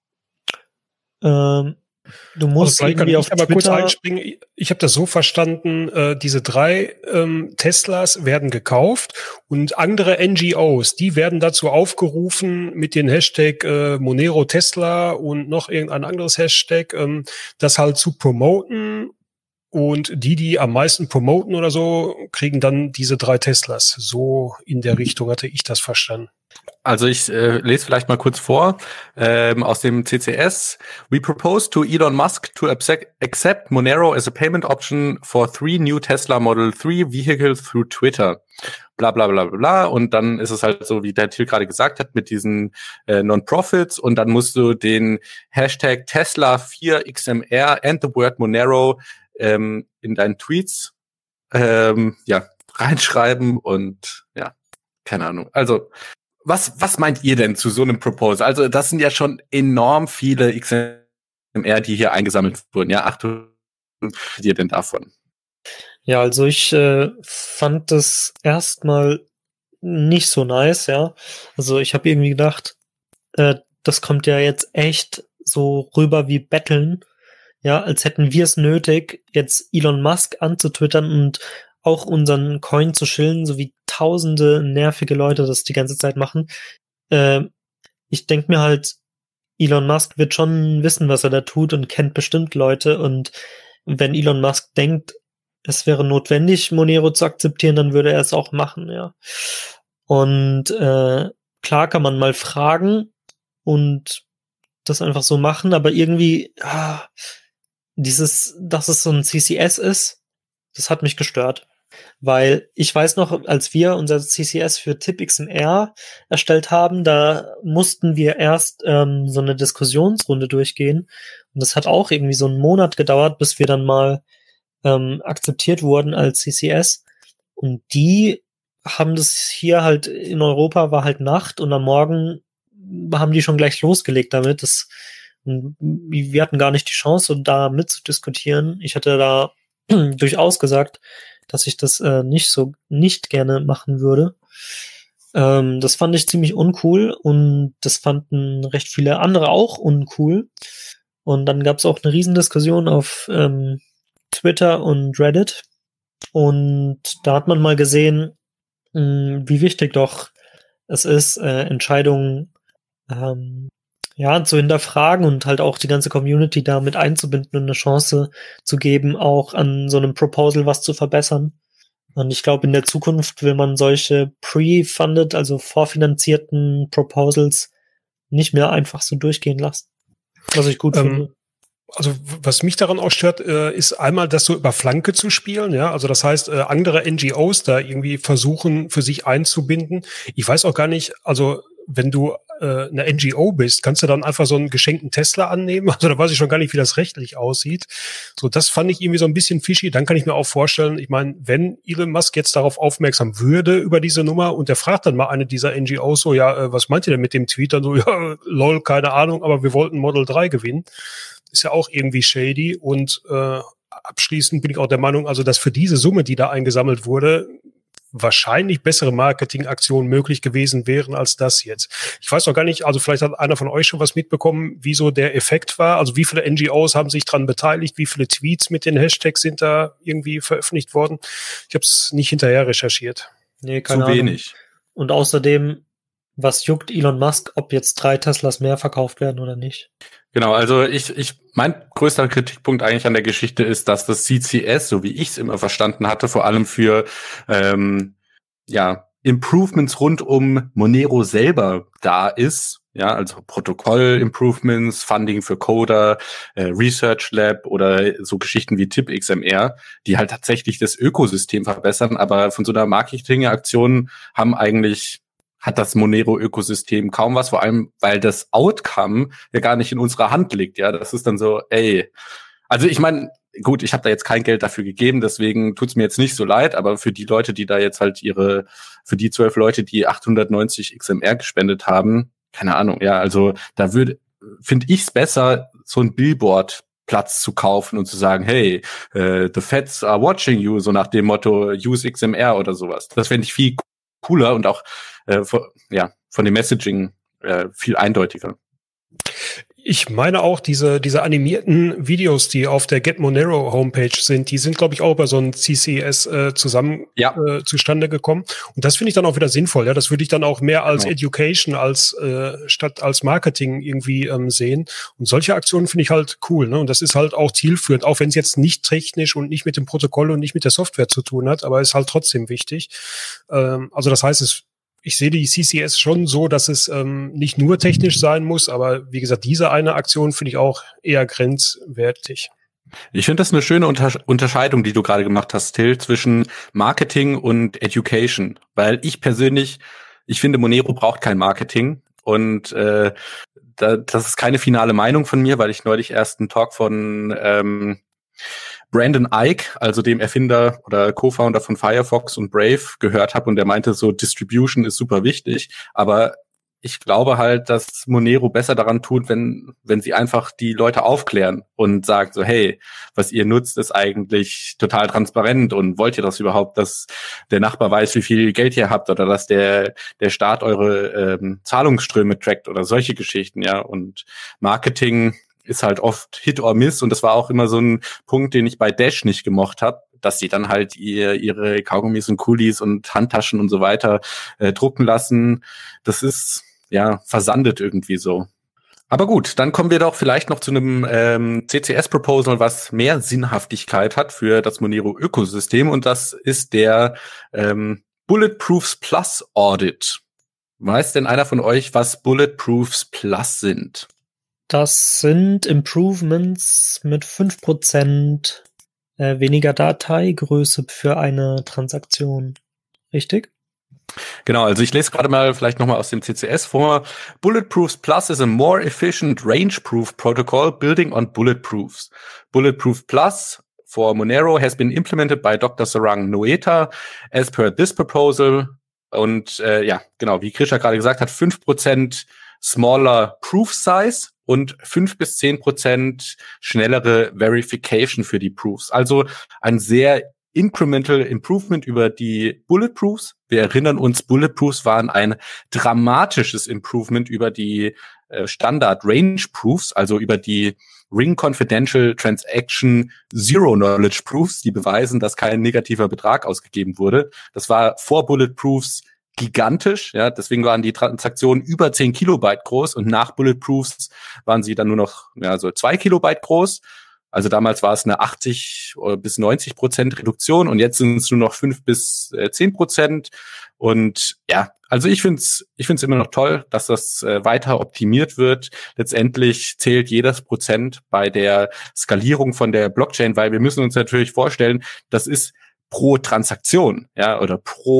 Ähm, du musst also irgendwie ich auf aber Twitter... kurz einspringen. Ich habe das so verstanden, äh, diese drei ähm, Teslas werden gekauft und andere N G Os, die werden dazu aufgerufen, mit den Hashtag äh, Monero Tesla und noch irgendein anderes Hashtag, ähm, das halt zu promoten. Und die, die am meisten promoten oder so, kriegen dann diese drei Teslas. So in der Richtung hatte ich das verstanden. Also ich äh, lese vielleicht mal kurz vor ähm, aus dem C C S. We propose to Elon Musk to accept Monero as a payment option for three new Tesla Model three vehicles through Twitter. Bla bla bla bla. Und dann ist es halt so, wie der Till gerade gesagt hat, mit diesen äh, Non-Profits. Und dann musst du den Hashtag Tesla vier X M R and the word Monero ähm, in deinen Tweets ähm, ja reinschreiben. Und ja, keine Ahnung. Also Was, was meint ihr denn zu so einem Proposal? Also das sind ja schon enorm viele X M R, die hier eingesammelt wurden. Ja, Achtung, was haltet ihr denn davon? Ja, also ich äh, fand das erstmal nicht so nice, ja. Also ich habe irgendwie gedacht, äh, das kommt ja jetzt echt so rüber wie Betteln, ja, als hätten wir es nötig, jetzt Elon Musk anzutwittern und auch unseren Coin zu schillen, so wie tausende nervige Leute das die ganze Zeit machen. Äh, ich denke mir halt, Elon Musk wird schon wissen, was er da tut und kennt bestimmt Leute. Und wenn Elon Musk denkt, es wäre notwendig, Monero zu akzeptieren, dann würde er es auch machen, ja. Und äh, klar kann man mal fragen und das einfach so machen, aber irgendwie ah, dieses, dass es so ein C C S ist, das hat mich gestört. Weil ich weiß noch, als wir unser C C S für TipXMR erstellt haben, da mussten wir erst ähm, so eine Diskussionsrunde durchgehen. Und das hat auch irgendwie so einen Monat gedauert, bis wir dann mal ähm, akzeptiert wurden als C C S. Und die haben das hier halt in Europa, war halt Nacht und am Morgen haben die schon gleich losgelegt damit. Das, wir hatten gar nicht die Chance, da mitzudiskutieren. Ich hatte da durchaus gesagt, dass ich das äh, nicht so nicht gerne machen würde. Ähm, das fand ich ziemlich uncool und das fanden recht viele andere auch uncool. Und dann gab es auch eine Riesendiskussion auf ähm, Twitter und Reddit. Und da hat man mal gesehen, mh, wie wichtig doch es ist, äh, Entscheidungen ähm, ja, zu hinterfragen und halt auch die ganze Community da mit einzubinden und eine Chance zu geben, auch an so einem Proposal was zu verbessern. Und ich glaube, in der Zukunft will man solche pre-funded, also vorfinanzierten Proposals nicht mehr einfach so durchgehen lassen. Was ich gut ähm, finde. Also was mich daran auch stört, äh, ist einmal das so über Flanke zu spielen, ja, also das heißt, äh, andere N G Os da irgendwie versuchen, für sich einzubinden. Ich weiß auch gar nicht, also wenn du äh, eine N G O bist, kannst du dann einfach so einen geschenkten Tesla annehmen? Also da weiß ich schon gar nicht, wie das rechtlich aussieht. So, das fand ich irgendwie so ein bisschen fishy. Dann kann ich mir auch vorstellen, ich meine, wenn Elon Musk jetzt darauf aufmerksam würde über diese Nummer und der fragt dann mal eine dieser N G Os so, ja, äh, was meint ihr denn mit dem Tweet? Dann so, ja, lol, keine Ahnung, aber wir wollten Model drei gewinnen. Ist ja auch irgendwie shady. Und äh, abschließend bin ich auch der Meinung, also dass für diese Summe, die da eingesammelt wurde, wahrscheinlich bessere Marketingaktionen möglich gewesen wären als das jetzt. Ich weiß noch gar nicht, also vielleicht hat einer von euch schon was mitbekommen, wie so der Effekt war. Also wie viele N G Os haben sich dran beteiligt, wie viele Tweets mit den Hashtags sind da irgendwie veröffentlicht worden. Ich habe es nicht hinterher recherchiert. Nee, keine Zu wenig. Ahnung. Und außerdem, was juckt Elon Musk, ob jetzt drei Teslas mehr verkauft werden oder nicht? Genau, also ich, ich, mein größter Kritikpunkt eigentlich an der Geschichte ist, dass das C C S, so wie ich es immer verstanden hatte, vor allem für ähm, ja Improvements rund um Monero selber da ist, ja, also Protokoll-Improvements, Funding für Coder, äh, Research Lab oder so Geschichten wie TipXMR, die halt tatsächlich das Ökosystem verbessern, aber von so einer Marketingaktion haben eigentlich hat das Monero-Ökosystem kaum was, vor allem, weil das Outcome ja gar nicht in unserer Hand liegt, ja, das ist dann so, ey, also ich meine, gut, ich habe da jetzt kein Geld dafür gegeben, deswegen tut's mir jetzt nicht so leid, aber für die Leute, die da jetzt halt ihre, für die zwölf Leute, die achthundertneunzig X M R gespendet haben, keine Ahnung, ja, also da würde, finde ich's besser, so ein Billboard Platz zu kaufen und zu sagen, hey, uh, the feds are watching you, so nach dem Motto, use X M R oder sowas. Das fände ich viel cooler und auch äh, von, ja, von dem Messaging äh, viel eindeutiger. Ich meine auch, diese diese animierten Videos, die auf der Get Monero Homepage sind, die sind, glaube ich, auch bei so einem C C S äh, zusammen ja. äh, zustande gekommen. Und das finde ich dann auch wieder sinnvoll. Ja, das würde ich dann auch mehr als genau. Education als äh, statt als Marketing irgendwie ähm, sehen. Und solche Aktionen finde ich halt cool. Ne? Und das ist halt auch zielführend, auch wenn es jetzt nicht technisch und nicht mit dem Protokoll und nicht mit der Software zu tun hat, aber ist halt trotzdem wichtig. Ähm, also das heißt, es Ich sehe die C C S schon so, dass es ähm, nicht nur technisch sein muss, aber wie gesagt, diese eine Aktion finde ich auch eher grenzwertig. Ich finde das eine schöne Unter- Unterscheidung, die du gerade gemacht hast, Till, zwischen Marketing und Education. Weil ich persönlich, ich finde, Monero braucht kein Marketing. Und äh, da, das ist keine finale Meinung von mir, weil ich neulich erst einen Talk von ähm, Brandon Ike, also dem Erfinder oder Co-Founder von Firefox und Brave, gehört habe und der meinte so, Distribution ist super wichtig, aber ich glaube halt, dass Monero besser daran tut, wenn wenn sie einfach die Leute aufklären und sagen so, hey, was ihr nutzt, ist eigentlich total transparent und wollt ihr das überhaupt, dass der Nachbar weiß, wie viel Geld ihr habt oder dass der der Staat eure ähm, Zahlungsströme trackt oder solche Geschichten, ja, und Marketing ist halt oft Hit or Miss und das war auch immer so ein Punkt, den ich bei Dash nicht gemocht habe, dass sie dann halt ihr, ihre Kaugummis und Kulis und Handtaschen und so weiter äh, drucken lassen. Das ist, ja, versandet irgendwie so. Aber gut, dann kommen wir doch vielleicht noch zu einem ähm, C C S-Proposal, was mehr Sinnhaftigkeit hat für das Monero-Ökosystem und das ist der ähm, Bulletproofs Plus Audit. Weiß denn einer von euch, was Bulletproofs Plus sind? Das sind Improvements mit fünf Prozent äh, weniger Dateigröße für eine Transaktion. Richtig? Genau, also ich lese gerade mal vielleicht nochmal aus dem C C S vor. Bulletproofs Plus is a more efficient range-proof protocol building on bulletproofs. Bulletproof Plus for Monero has been implemented by Doktor Sarang Noeta as per this proposal. Und äh, ja, genau, wie Krisha gerade gesagt hat, fünf Prozent smaller Proof Size und fünf bis zehn Prozent schnellere Verification für die Proofs. Also ein sehr incremental Improvement über die Bulletproofs. Wir erinnern uns, Bulletproofs waren ein dramatisches Improvement über die äh, Standard Range Proofs, also über die Ring Confidential Transaction Zero Knowledge Proofs, die beweisen, dass kein negativer Betrag ausgegeben wurde. Das war vor Bulletproofs gigantisch, ja, deswegen waren die Transaktionen über zehn Kilobyte groß und nach Bulletproofs waren sie dann nur noch, ja, so zwei Kilobyte groß. Also damals war es eine achtzig bis neunzig Prozent Reduktion und jetzt sind es nur noch fünf bis zehn Prozent. Und ja, also ich finde es ich find's immer noch toll, dass das äh, weiter optimiert wird. Letztendlich zählt jedes Prozent bei der Skalierung von der Blockchain, weil wir müssen uns natürlich vorstellen, das ist pro Transaktion, ja, oder pro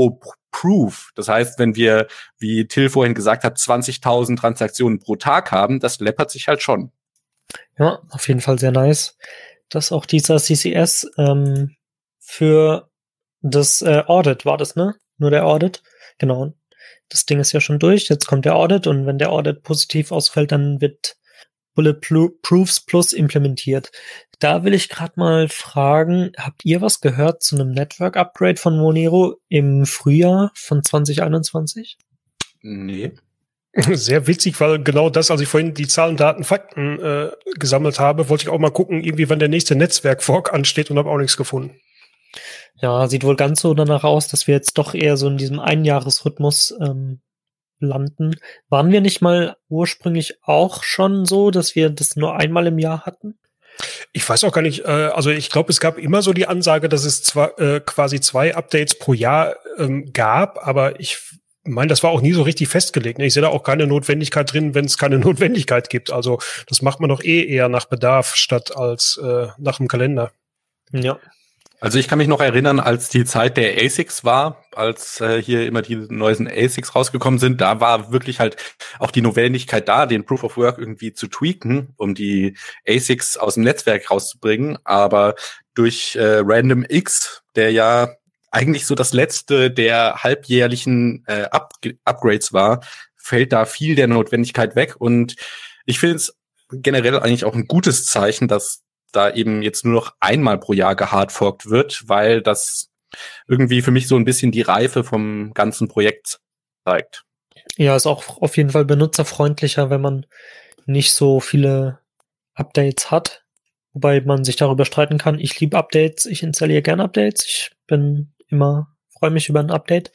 Proof. Das heißt, wenn wir, wie Till vorhin gesagt hat, zwanzigtausend Transaktionen pro Tag haben, das läppert sich halt schon. Ja, auf jeden Fall sehr nice, dass auch dieser C C S ähm, für das äh, Audit war das, ne? Nur der Audit. Genau. Das Ding ist ja schon durch. Jetzt kommt der Audit und wenn der Audit positiv ausfällt, dann wird Bulletproofs Plus implementiert. Da will ich gerade mal fragen, habt ihr was gehört zu einem Network-Upgrade von Monero im Frühjahr von zwanzig einundzwanzig? Nee. Sehr witzig, weil genau das, als ich vorhin die Zahlen, Daten, Fakten äh, gesammelt habe, wollte ich auch mal gucken, irgendwie wann der nächste Netzwerk-Fork ansteht und habe auch nichts gefunden. Ja, sieht wohl ganz so danach aus, dass wir jetzt doch eher so in diesem Einjahresrhythmus ähm, landen. Waren wir nicht mal ursprünglich auch schon so, dass wir das nur einmal im Jahr hatten? Ich weiß auch gar nicht, äh, also ich glaube, es gab immer so die Ansage, dass es zwar äh, quasi zwei Updates pro Jahr ähm, gab, aber ich meine, das war auch nie so richtig festgelegt. Ne? Ich sehe da auch keine Notwendigkeit drin, wenn es keine Notwendigkeit gibt. Also das macht man doch eh eher nach Bedarf statt als äh, nach dem Kalender. Ja. Also ich kann mich noch erinnern, als die Zeit der A S I Cs war, als äh, hier immer die neuesten A S I Cs rausgekommen sind, da war wirklich halt auch die Notwendigkeit da, den Proof of Work irgendwie zu tweaken, um die A S I Cs aus dem Netzwerk rauszubringen. Aber durch äh, Random X, der ja eigentlich so das letzte der halbjährlichen äh, Up- Upgrades war, fällt da viel der Notwendigkeit weg. Und ich finde es generell eigentlich auch ein gutes Zeichen, dass da eben jetzt nur noch einmal pro Jahr gehardforkt wird, weil das irgendwie für mich so ein bisschen die Reife vom ganzen Projekt zeigt. Ja, ist auch auf jeden Fall benutzerfreundlicher, wenn man nicht so viele Updates hat, wobei man sich darüber streiten kann. Ich liebe Updates, ich installiere gerne Updates, ich bin immer, freue mich über ein Update.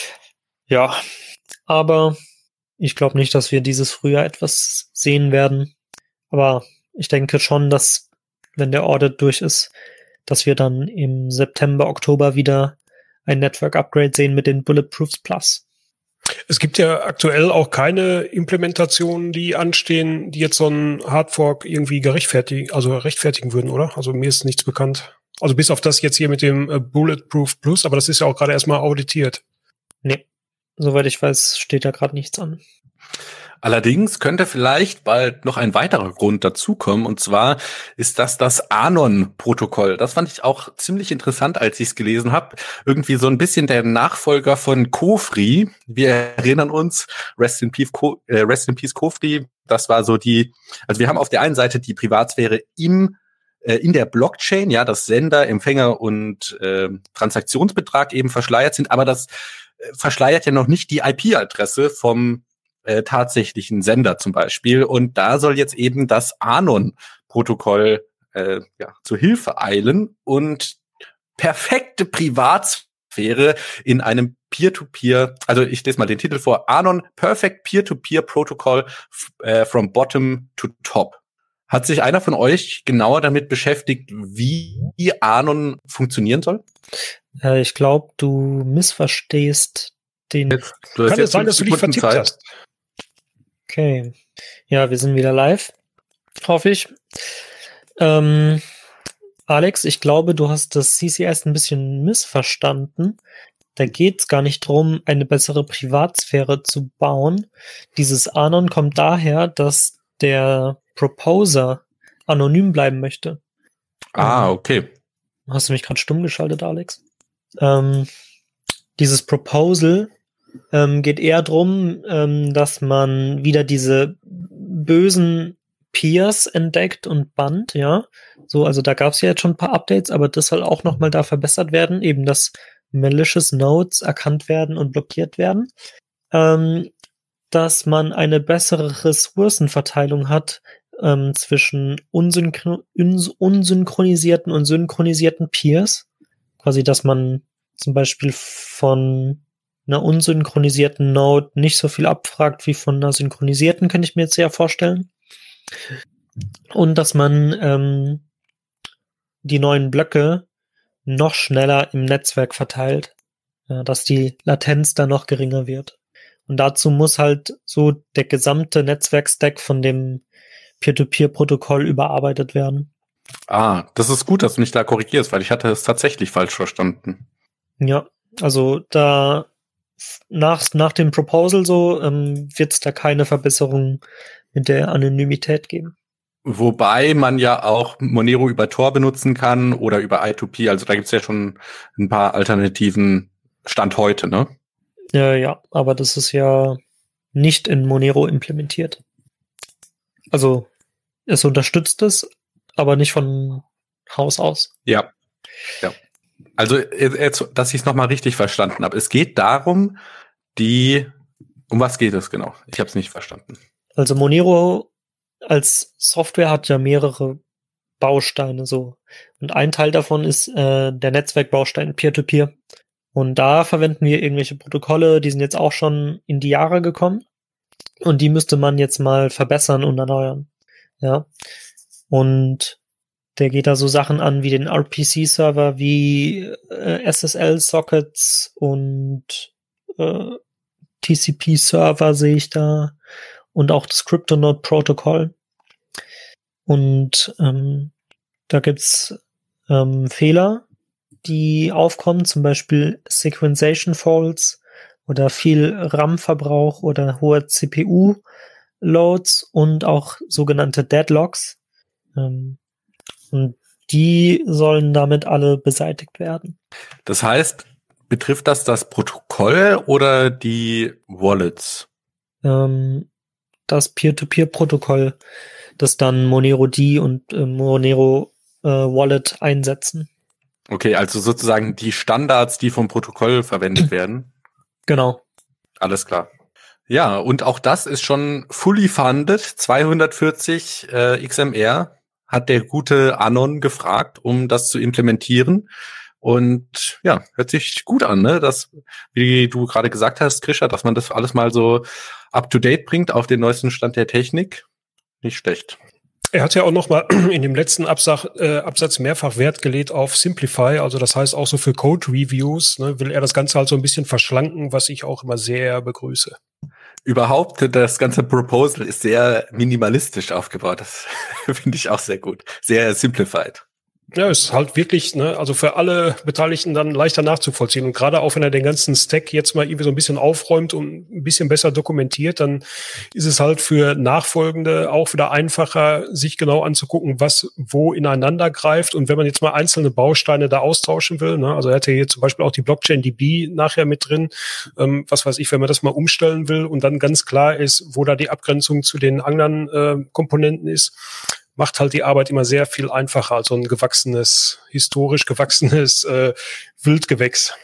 Ja, aber ich glaube nicht, dass wir dieses Frühjahr etwas sehen werden, aber ich denke schon, dass wenn der Audit durch ist, dass wir dann im September, Oktober wieder ein Network-Upgrade sehen mit den Bulletproofs Plus. Es gibt ja aktuell auch keine Implementationen, die anstehen, die jetzt so einen Hardfork irgendwie gerechtfertigen, also rechtfertigen würden, oder? Also mir ist nichts bekannt. Also bis auf das jetzt hier mit dem äh, Bulletproof Plus, aber das ist ja auch gerade erstmal auditiert. Nee, soweit ich weiß, steht da gerade nichts an. Allerdings könnte vielleicht bald noch ein weiterer Grund dazukommen, und zwar ist das das Anon-Protokoll. Das fand ich auch ziemlich interessant, als ich es gelesen habe. Irgendwie so ein bisschen der Nachfolger von Cofree. Wir erinnern uns, Rest in Peace, Co- äh, Rest in Peace Cofree, das war so die, also wir haben auf der einen Seite die Privatsphäre im äh, in der Blockchain, ja, dass Sender, Empfänger und äh, Transaktionsbetrag eben verschleiert sind, aber das äh, verschleiert ja noch nicht die I P-Adresse vom Äh, tatsächlichen Sender zum Beispiel. Und da soll jetzt eben das Anon-Protokoll äh, ja, zu Hilfe eilen und perfekte Privatsphäre in einem Peer-to-Peer, also ich lese mal den Titel vor, Anon Perfect Peer-to-Peer Protocol f- äh, from Bottom to Top. Hat sich einer von euch genauer damit beschäftigt, wie Anon funktionieren soll? Äh, ich glaube, du missverstehst den... Du hast Kann jetzt es sein, dass du dich fünf Sekunden vertippt Zeit. hast? Okay. Ja, wir sind wieder live. Hoffe ich. Ähm, Alex, ich glaube, du hast das C C S ein bisschen missverstanden. Da geht es gar nicht darum, eine bessere Privatsphäre zu bauen. Dieses Anon kommt daher, dass der Proposer anonym bleiben möchte. Ah, okay. Hast du mich gerade stumm geschaltet, Alex? Ähm, dieses Proposal ähm, geht eher drum, ähm, dass man wieder diese bösen Peers entdeckt und bannt, ja. So, also da gab es ja jetzt schon ein paar Updates, aber das soll auch nochmal da verbessert werden, eben dass malicious Nodes erkannt werden und blockiert werden. Ähm, dass man eine bessere Ressourcenverteilung hat ähm, zwischen unsynchro- uns- unsynchronisierten und synchronisierten Peers. Quasi, dass man zum Beispiel von einer unsynchronisierten Node nicht so viel abfragt wie von einer synchronisierten, könnte ich mir jetzt sehr vorstellen. Und dass man ähm, die neuen Blöcke noch schneller im Netzwerk verteilt, ja, dass die Latenz da noch geringer wird. Und dazu muss halt so der gesamte Netzwerkstack von dem Peer-to-Peer-Protokoll überarbeitet werden. Ah, das ist gut, dass du mich da korrigierst, weil ich hatte es tatsächlich falsch verstanden. Ja, also da nach, nach dem Proposal so ähm, wird es da keine Verbesserung mit der Anonymität geben. Wobei man ja auch Monero über Tor benutzen kann oder über I zwei P. Also da gibt's ja schon ein paar Alternativen Stand heute, ne? Ja, ja, aber das ist ja nicht in Monero implementiert. Also es unterstützt es, aber nicht von Haus aus. Ja, ja. Also jetzt, dass ich es nochmal richtig verstanden habe. Es geht darum, die, um was geht es genau? Ich habe es nicht verstanden. Also Monero als Software hat ja mehrere Bausteine so. Und ein Teil davon ist äh, der Netzwerkbaustein Peer-to-Peer. Und da verwenden wir irgendwelche Protokolle, die sind jetzt auch schon in die Jahre gekommen. Und die müsste man jetzt mal verbessern und erneuern. Ja. Und der geht da so Sachen an wie den R P C-Server, wie äh, S S L-Sockets und äh, T C P-Server sehe ich da. Und auch das CryptoNode-Protokoll. Und ähm, da gibt's ähm, Fehler, die aufkommen, zum Beispiel Sequenzation Faults oder viel RAM-Verbrauch oder hohe C P U-Loads und auch sogenannte Deadlocks. Ähm, und die sollen damit alle beseitigt werden. Das heißt, betrifft das das Protokoll oder die Wallets? Ähm, das Peer-to-Peer-Protokoll, das dann Monero D und äh, Monero äh, Wallet einsetzen. Okay, also sozusagen die Standards, die vom Protokoll verwendet werden. Genau. Alles klar. Ja, und auch das ist schon fully funded. zweihundertvierzig äh, X M R hat der gute Anon gefragt, um das zu implementieren. Und ja, hört sich gut an, ne? Das, wie du gerade gesagt hast, Krisha, dass man das alles mal so up-to-date bringt auf den neuesten Stand der Technik. Nicht schlecht. Er hat ja auch noch mal in dem letzten Absatz, äh, Absatz mehrfach Wert gelegt auf Simplify. Also das heißt auch so für Code-Reviews, ne, will er das Ganze halt so ein bisschen verschlanken, was ich auch immer sehr begrüße. Überhaupt, das ganze Proposal ist sehr minimalistisch aufgebaut. Das finde ich auch sehr gut. Sehr simplified. Ja, ist halt wirklich, ne, also für alle Beteiligten dann leichter nachzuvollziehen. Und gerade auch wenn er den ganzen Stack jetzt mal irgendwie so ein bisschen aufräumt und ein bisschen besser dokumentiert, dann ist es halt für Nachfolgende auch wieder einfacher, sich genau anzugucken, was wo ineinander greift. Und wenn man jetzt mal einzelne Bausteine da austauschen will, ne, also er hat ja hier zum Beispiel auch die Blockchain D B nachher mit drin, ähm, was weiß ich, wenn man das mal umstellen will und dann ganz klar ist, wo da die Abgrenzung zu den anderen äh, Komponenten ist, macht halt die Arbeit immer sehr viel einfacher als so ein gewachsenes, historisch gewachsenes äh, Wildgewächs.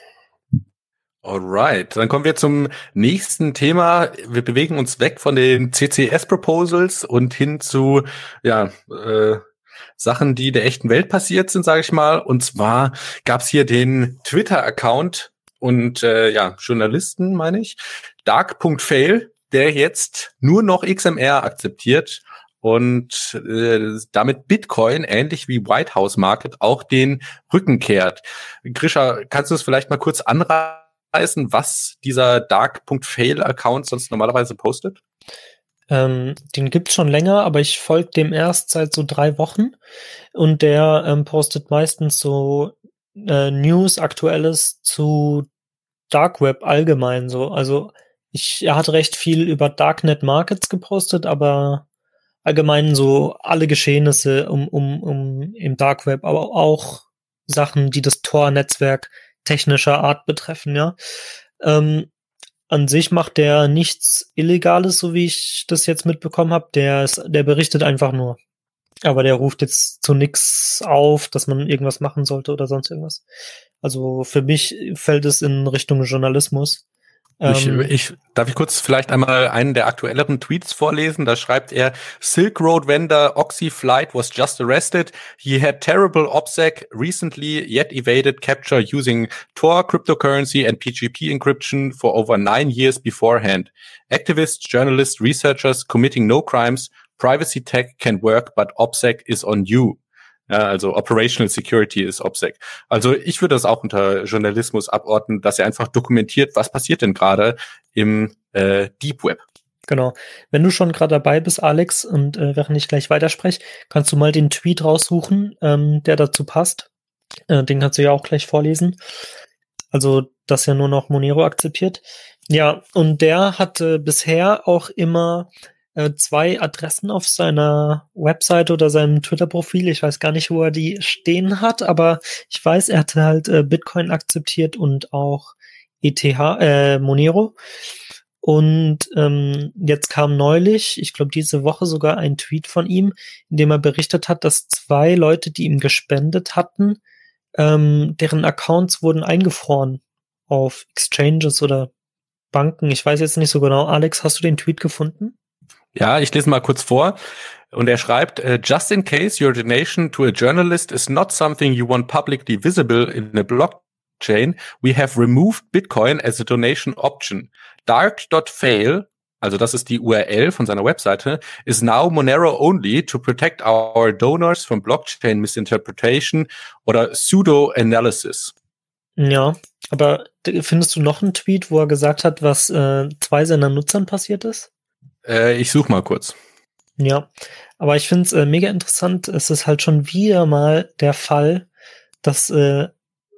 Alright, dann kommen wir zum nächsten Thema. Wir bewegen uns weg von den C C S-Proposals und hin zu ja äh, Sachen, die der echten Welt passiert sind, sage ich mal. Und zwar gab's hier den Twitter-Account und äh, ja Journalisten, meine ich, dark.fail, der jetzt nur noch X M R akzeptiert und äh, damit Bitcoin, ähnlich wie White House Market, auch den Rücken kehrt. Grisha, kannst du es vielleicht mal kurz anreißen, was dieser dark.fail-Account sonst normalerweise postet? Ähm, den gibt's schon länger, aber ich folge dem erst seit so drei Wochen und der ähm, postet meistens so äh, News, Aktuelles zu Dark Web allgemein so. Also ich, er hat recht viel über Darknet Markets gepostet, aber allgemein so alle Geschehnisse um, um, um im Dark Web, aber auch Sachen, die das Tor-Netzwerk technischer Art betreffen, ja. Ähm, an sich macht der nichts Illegales, so wie ich das jetzt mitbekommen habe. Der ist, der berichtet einfach nur. Aber der ruft jetzt zu nix auf, dass man irgendwas machen sollte oder sonst irgendwas. Also für mich fällt es in Richtung Journalismus. Ich, ich, darf ich kurz vielleicht einmal einen der aktuelleren Tweets vorlesen? Da schreibt er, Silk Road vendor Oxyflight was just arrested. He had terrible OPSEC recently, yet evaded capture using Tor cryptocurrency and P G P encryption for over nine years beforehand. Activists, journalists, researchers committing no crimes. Privacy tech can work, but OPSEC is on you. Ja, also Operational Security ist OPSEC. Also ich würde das auch unter Journalismus abordnen, dass er einfach dokumentiert, was passiert denn gerade im äh, Deep Web. Genau. Wenn du schon gerade dabei bist, Alex, und äh, während ich gleich weiterspreche, kannst du mal den Tweet raussuchen, ähm, der dazu passt. Äh, den kannst du ja auch gleich vorlesen. Also, dass ja nur noch Monero akzeptiert. Ja, und der hatte bisher auch immer äh, zwei Adressen auf seiner Webseite oder seinem Twitter-Profil. Ich weiß gar nicht, wo er die stehen hat, aber ich weiß, er hatte halt äh, Bitcoin akzeptiert und auch E T H, äh, Monero. Und ähm, jetzt kam neulich, ich glaube diese Woche sogar ein Tweet von ihm, in dem er berichtet hat, dass zwei Leute, die ihm gespendet hatten, ähm, deren Accounts wurden eingefroren auf Exchanges oder Banken. Ich weiß jetzt nicht so genau. Alex, hast du den Tweet gefunden? Ja, ich lese mal kurz vor. Und er schreibt, uh, just in case your donation to a journalist is not something you want publicly visible in a blockchain, we have removed Bitcoin as a donation option. Dark dot fail, also das ist die U R L von seiner Webseite, is now Monero only to protect our donors from blockchain misinterpretation oder pseudo-analysis. Ja, aber findest du noch einen Tweet, wo er gesagt hat, was äh, zwei seiner Nutzern passiert ist? Äh, ich suche mal kurz. Ja, aber ich finde es äh, mega interessant. Es ist halt schon wieder mal der Fall, dass äh,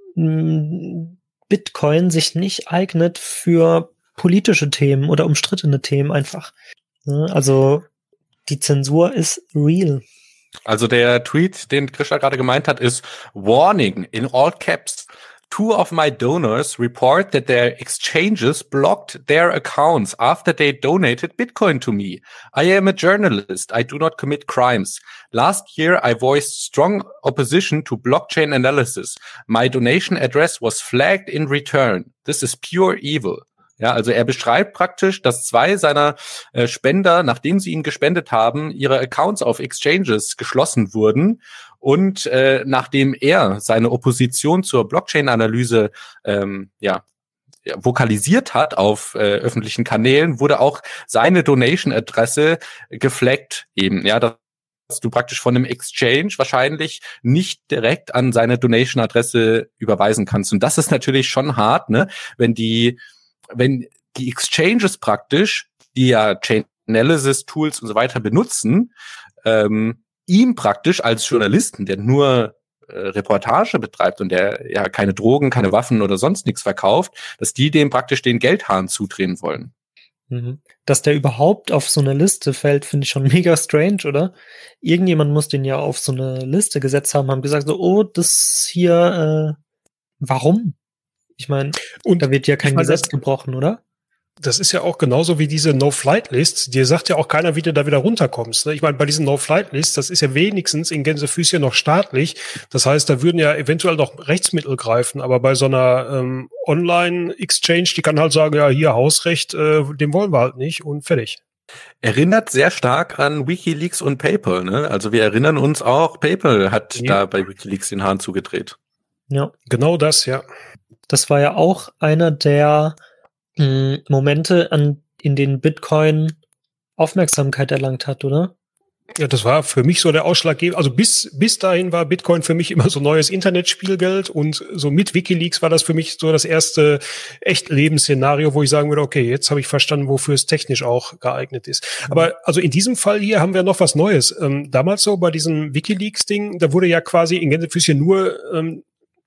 Bitcoin sich nicht eignet für politische Themen oder umstrittene Themen einfach. Also die Zensur ist real. Also der Tweet, den Krisha gerade gemeint hat, ist Warning in all caps. Two of my donors report that their exchanges blocked their accounts after they donated Bitcoin to me. I am a journalist. I do not commit crimes. Last year, I voiced strong opposition to blockchain analysis. My donation address was flagged in return. This is pure evil. Ja, also er beschreibt praktisch, dass zwei seiner äh, Spender, nachdem sie ihn gespendet haben, ihre Accounts auf Exchanges geschlossen wurden. Und äh, nachdem er seine Opposition zur Blockchain-Analyse ähm, ja, vokalisiert hat auf äh, öffentlichen Kanälen, wurde auch seine Donation-Adresse geflaggt eben, ja, dass du praktisch von einem Exchange wahrscheinlich nicht direkt an seine Donation-Adresse überweisen kannst. Und das ist natürlich schon hart, ne, wenn die wenn die Exchanges praktisch, die ja Chain Analysis Tools und so weiter benutzen, ähm, ihm praktisch als Journalisten, der nur äh, Reportage betreibt und der ja keine Drogen, keine Waffen oder sonst nichts verkauft, dass die dem praktisch den Geldhahn zudrehen wollen. Mhm. Dass der überhaupt auf so eine Liste fällt, finde ich schon mega strange, oder? Irgendjemand muss den ja auf so eine Liste gesetzt haben, haben gesagt so, oh, das hier, äh, warum? Ich meine, da wird ja kein mein, Gesetz das, gebrochen, oder? Das ist ja auch genauso wie diese No-Flight-Lists. Dir sagt ja auch keiner, wie du da wieder runterkommst. Ne? Ich meine, bei diesen No-Flight-Lists, das ist ja wenigstens in Gänsefüßchen noch staatlich. Das heißt, da würden ja eventuell noch Rechtsmittel greifen. Aber bei so einer ähm, Online-Exchange, die kann halt sagen, ja, hier Hausrecht, äh, den wollen wir halt nicht und fertig. Erinnert sehr stark an WikiLeaks und PayPal. Ne? Also wir erinnern uns auch, PayPal hat ja. da bei WikiLeaks den Hahn zugedreht. Ja. Genau das, ja. Das war ja auch einer der mh, Momente, an, in denen Bitcoin Aufmerksamkeit erlangt hat, oder? Ja, das war für mich so der Ausschlaggebende. Also bis bis dahin war Bitcoin für mich immer so neues Internetspielgeld und so mit WikiLeaks war das für mich so das erste echt Lebensszenario, wo ich sagen würde, okay, jetzt habe ich verstanden, wofür es technisch auch geeignet ist. Mhm. Aber also in diesem Fall hier haben wir noch was Neues. Ähm, damals so bei diesem WikiLeaks-Ding, da wurde ja quasi in Gänsefüßchen nur ähm,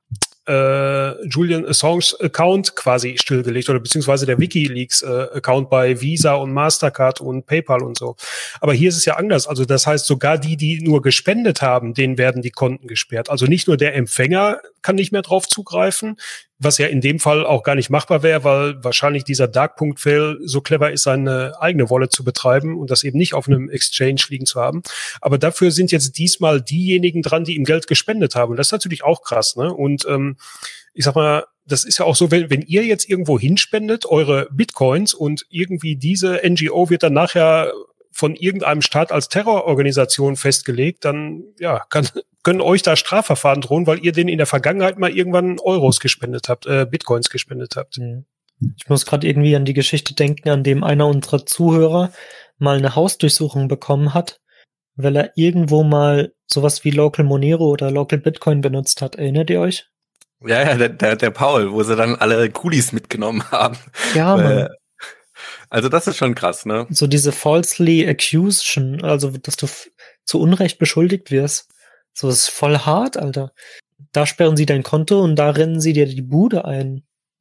äh, Julian Assange's Account quasi stillgelegt oder beziehungsweise der WikiLeaks äh, Account bei Visa und Mastercard und PayPal und so. Aber hier ist es ja anders. Also das heißt, sogar die, die nur gespendet haben, denen werden die Konten gesperrt. Also nicht nur der Empfänger kann nicht mehr drauf zugreifen, was ja in dem Fall auch gar nicht machbar wäre, weil wahrscheinlich dieser Dark.Fail so clever ist, seine eigene Wallet zu betreiben und das eben nicht auf einem Exchange liegen zu haben. Aber dafür sind jetzt diesmal diejenigen dran, die ihm Geld gespendet haben. Und das ist natürlich auch krass, ne? Und ähm, ich sag mal, das ist ja auch so, wenn, wenn ihr jetzt irgendwo hinspendet, eure Bitcoins und irgendwie diese N G O wird dann nachher von irgendeinem Staat als Terrororganisation festgelegt, dann ja kann, können euch da Strafverfahren drohen, weil ihr denen in der Vergangenheit mal irgendwann Euros gespendet habt, äh, Bitcoins gespendet habt. Ich muss gerade irgendwie an die Geschichte denken, an dem einer unserer Zuhörer mal eine Hausdurchsuchung bekommen hat, weil er irgendwo mal sowas wie Local Monero oder Local Bitcoin benutzt hat. Erinnert ihr euch? Ja, ja, der, der, der Paul, wo sie dann alle Kulis mitgenommen haben. Ja, Mann. Äh, Also das ist schon krass, ne? So diese falsely accusation, also dass du f- zu Unrecht beschuldigt wirst. So, das ist voll hart, Alter. Da sperren sie dein Konto und da rennen sie dir die Bude ein.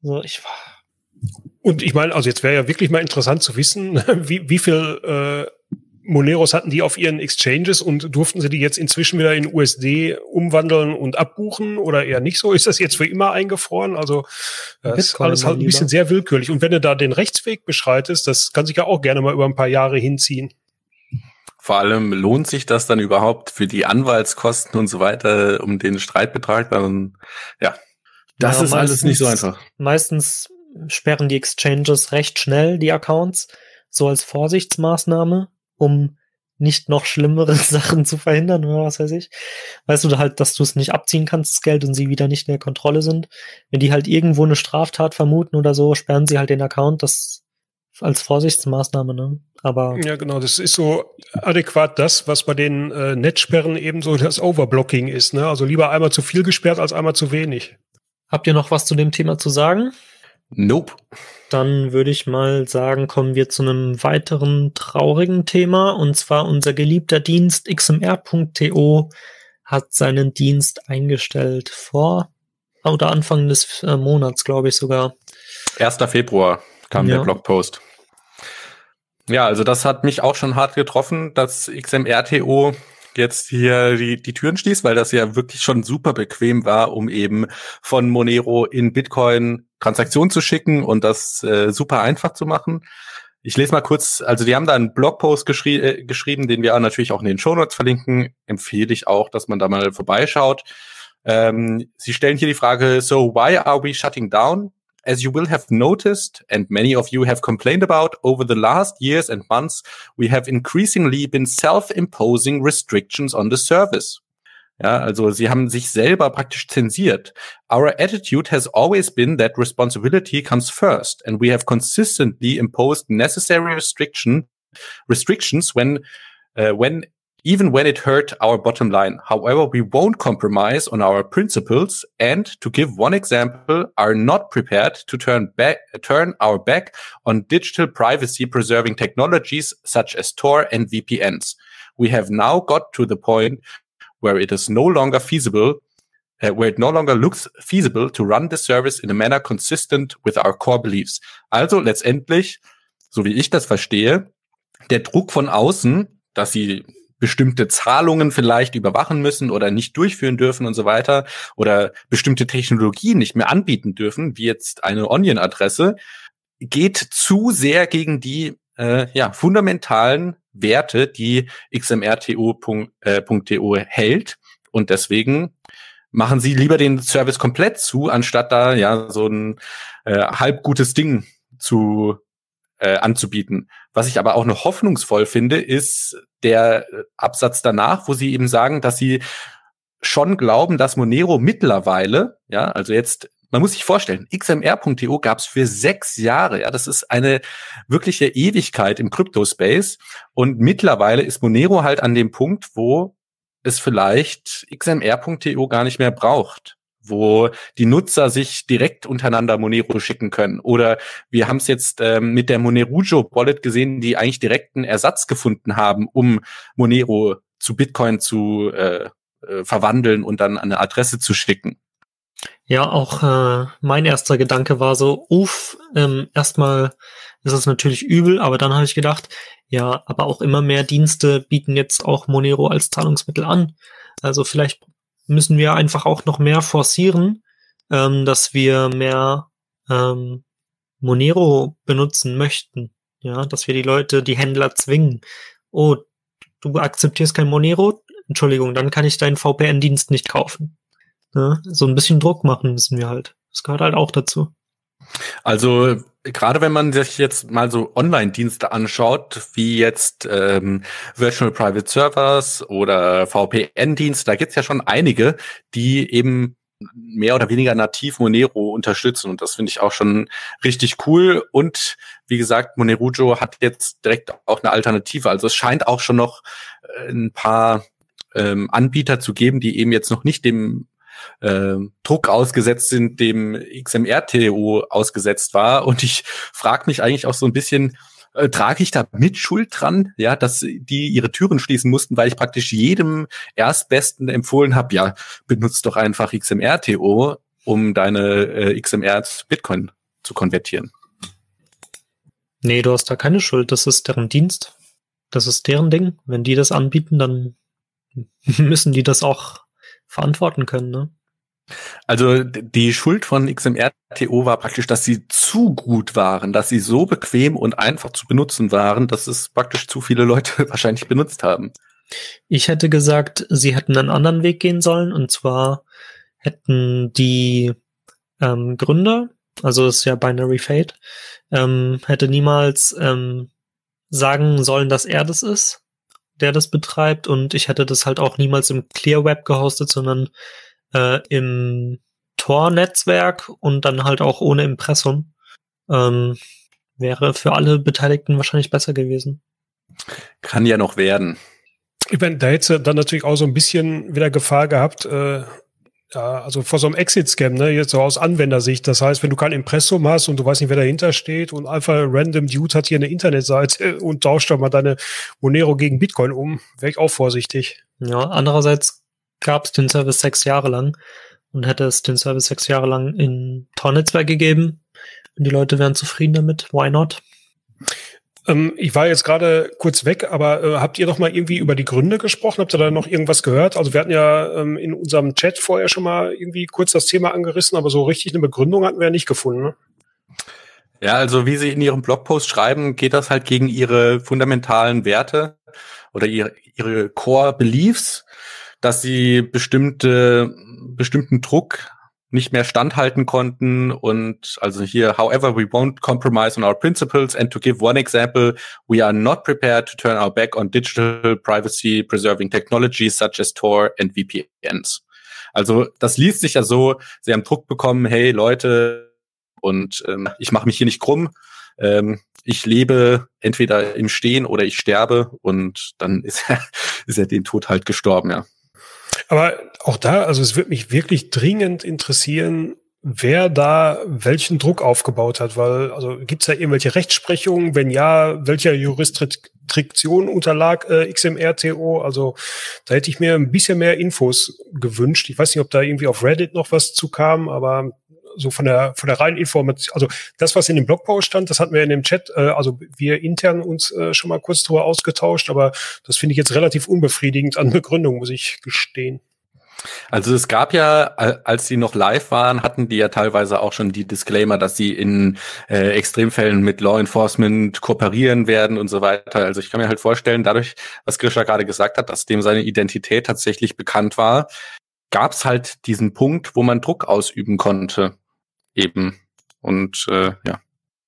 So, ich Und ich meine, also jetzt wäre ja wirklich mal interessant zu wissen, wie, wie viel äh, Moneros hatten die auf ihren Exchanges und durften sie die jetzt inzwischen wieder in U S D umwandeln und abbuchen oder eher nicht so? Ist das jetzt für immer eingefroren? Also das ist alles halt ein bisschen sehr willkürlich. Und wenn du da den Rechtsweg beschreitest, das kann sich ja auch gerne mal über ein paar Jahre hinziehen. Vor allem lohnt sich das dann überhaupt für die Anwaltskosten und so weiter, um den Streitbetrag dann, ja, das ja, ist alles nicht so einfach. Meistens sperren die Exchanges recht schnell die Accounts, so als Vorsichtsmaßnahme, um nicht noch schlimmere Sachen zu verhindern oder was weiß ich. Weißt du halt, dass du es nicht abziehen kannst, das Geld, und sie wieder nicht in der Kontrolle sind. Wenn die halt irgendwo eine Straftat vermuten oder so, sperren sie halt den Account, das als Vorsichtsmaßnahme, ne? Aber ja, genau, das ist so adäquat das, was bei den äh, Netzsperren eben so das Overblocking ist, ne? Also lieber einmal zu viel gesperrt als einmal zu wenig. Habt ihr noch was zu dem Thema zu sagen? Nope. Dann würde ich mal sagen, kommen wir zu einem weiteren traurigen Thema, und zwar unser geliebter Dienst X M R Punkt to hat seinen Dienst eingestellt vor oder Anfang des äh, Monats, glaube ich sogar. erster Februar kam Ja. der Blogpost. Ja, also das hat mich auch schon hart getroffen, dass X M R Punkt to jetzt hier die, die Türen schließt, weil das ja wirklich schon super bequem war, um eben von Monero in Bitcoin Transaktionen zu schicken und das äh, super einfach zu machen. Ich lese mal kurz, also die haben da einen Blogpost geschrie äh, geschrieben, den wir natürlich auch in den Shownotes verlinken. Empfehle ich auch, dass man da mal vorbeischaut. Ähm, sie stellen hier die Frage, so why are we shutting down? As you will have noticed, and many of you have complained about, over the last years and months, we have increasingly been self-imposing restrictions on the service. Ja, also sie haben sich selber praktisch zensiert. Our attitude has always been that responsibility comes first, and we have consistently imposed necessary restriction restrictions when uh, when even when it hurt our bottom line. However, we won't compromise on our principles and, to give one example, are not prepared to turn back, turn our back on digital privacy preserving technologies such as Tor and V P Ns. We have now got to the point where it is no longer feasible, uh, where it no longer looks feasible to run the service in a manner consistent with our core beliefs. Also letztendlich, so wie ich das verstehe, der Druck von außen, dass sie bestimmte Zahlungen vielleicht überwachen müssen oder nicht durchführen dürfen und so weiter oder bestimmte Technologien nicht mehr anbieten dürfen, wie jetzt eine Onion-Adresse, geht zu sehr gegen die äh, ja, fundamentalen Werte, die X M R Punkt to hält, und deswegen machen sie lieber den Service komplett zu, anstatt da ja so ein äh, halb gutes Ding zu äh, anzubieten. Was ich aber auch noch hoffnungsvoll finde, ist der Absatz danach, wo sie eben sagen, dass sie schon glauben, dass Monero mittlerweile, ja, also jetzt, man muss sich vorstellen, X M R Punkt to gab es für sechs Jahre, ja, das ist eine wirkliche Ewigkeit im Crypto-Space, und mittlerweile ist Monero halt an dem Punkt, wo es vielleicht X M R Punkt to gar nicht mehr braucht, wo die Nutzer sich direkt untereinander Monero schicken können. Oder wir haben es jetzt ähm, mit der Monerujo Wallet gesehen, die eigentlich direkt einen Ersatz gefunden haben, um Monero zu Bitcoin zu äh, äh, verwandeln und dann an eine Adresse zu schicken. Ja, auch äh, mein erster Gedanke war so, uff, ähm, erstmal ist es natürlich übel, aber dann habe ich gedacht, ja, aber auch immer mehr Dienste bieten jetzt auch Monero als Zahlungsmittel an. Also vielleicht müssen wir einfach auch noch mehr forcieren, ähm, dass wir mehr ähm, Monero benutzen möchten. Ja, dass wir die Leute, die Händler zwingen. Oh, du akzeptierst kein Monero? Entschuldigung, dann kann ich deinen V P N-Dienst nicht kaufen. Ja, so ein bisschen Druck machen müssen wir halt. Das gehört halt auch dazu. Also gerade wenn man sich jetzt mal so Online-Dienste anschaut, wie jetzt ähm, Virtual Private Servers oder V P N-Dienste, da gibt's ja schon einige, die eben mehr oder weniger nativ Monero unterstützen, und das finde ich auch schon richtig cool. Und wie gesagt, Monerujo hat jetzt direkt auch eine Alternative. Also es scheint auch schon noch ein paar ähm, Anbieter zu geben, die eben jetzt noch nicht dem Äh, Druck ausgesetzt sind, dem X M R Punkt to ausgesetzt war. Und ich frage mich eigentlich auch so ein bisschen, äh, trage ich da mit Schuld dran, ja, dass die ihre Türen schließen mussten, weil ich praktisch jedem Erstbesten empfohlen habe, ja, benutzt doch einfach X M R Punkt to. um deine äh, X M R zu Bitcoin zu konvertieren. Nee, du hast da keine Schuld. Das ist deren Dienst. Das ist deren Ding. Wenn die das anbieten, dann müssen die das auch verantworten können, ne? Also die Schuld von X M R T O war praktisch, dass sie zu gut waren, dass sie so bequem und einfach zu benutzen waren, dass es praktisch zu viele Leute wahrscheinlich benutzt haben. Ich hätte gesagt, sie hätten einen anderen Weg gehen sollen, und zwar hätten die ähm, Gründer, also das ist ja Binary Fate, ähm, hätte niemals ähm, sagen sollen, dass er das ist, der das betreibt, und ich hätte das halt auch niemals im Clear Web gehostet, sondern äh, im Tor-Netzwerk und dann halt auch ohne Impressum. Ähm, wäre für alle Beteiligten wahrscheinlich besser gewesen. Kann ja noch werden. Ich meine, da hätte dann natürlich auch so ein bisschen wieder Gefahr gehabt, äh, ja, also vor so einem Exit-Scam, ne, jetzt so aus Anwendersicht. Das heißt, wenn du kein Impressum hast und du weißt nicht, wer dahinter steht und einfach random Dude hat hier eine Internetseite und tauscht doch mal deine Monero gegen Bitcoin um, wäre ich auch vorsichtig. Ja, andererseits gab es den Service sechs Jahre lang und hätte es den Service sechs Jahre lang in Tor-Netzwerk gegeben und die Leute wären zufrieden damit. Why not? Ähm, ich war jetzt gerade kurz weg, aber äh, habt ihr doch mal irgendwie über die Gründe gesprochen? Habt ihr da noch irgendwas gehört? Also wir hatten ja ähm, in unserem Chat vorher schon mal irgendwie kurz das Thema angerissen, aber so richtig eine Begründung hatten wir ja nicht gefunden, ne? Ja, also wie Sie in Ihrem Blogpost schreiben, geht das halt gegen Ihre fundamentalen Werte oder ihre, ihre Core Beliefs, dass sie bestimmte, bestimmten Druck nicht mehr standhalten konnten und also hier, however, we won't compromise on our principles, and to give one example, we are not prepared to turn our back on digital privacy preserving technologies such as Tor and V P Ns. Also das liest sich ja so, sie haben Druck bekommen, hey Leute, und ähm, ich mache mich hier nicht krumm, ähm, ich lebe entweder im Stehen oder ich sterbe, und dann ist er, ist er den Tod halt gestorben, ja. Aber auch da, also es würde mich wirklich dringend interessieren, wer da welchen Druck aufgebaut hat, weil, also gibt es da irgendwelche Rechtsprechungen? Wenn ja, welcher Jurisdiktion unterlag äh, X M R T O? Also da hätte ich mir ein bisschen mehr Infos gewünscht. Ich weiß nicht, ob da irgendwie auf Reddit noch was zu kam, aber so von der von der reinen Information, also das, was in dem Blogpost stand, das hatten wir in dem Chat, äh, also wir intern uns äh, schon mal kurz drüber ausgetauscht, aber das finde ich jetzt relativ unbefriedigend an Begründung, muss ich gestehen. Also es gab ja, als sie noch live waren, hatten die ja teilweise auch schon die Disclaimer, dass sie in äh, Extremfällen mit Law Enforcement kooperieren werden und so weiter. Also ich kann mir halt vorstellen, dadurch, was Grisha gerade gesagt hat, dass dem seine Identität tatsächlich bekannt war, gab es halt diesen Punkt, wo man Druck ausüben konnte. Eben. Und äh, ja.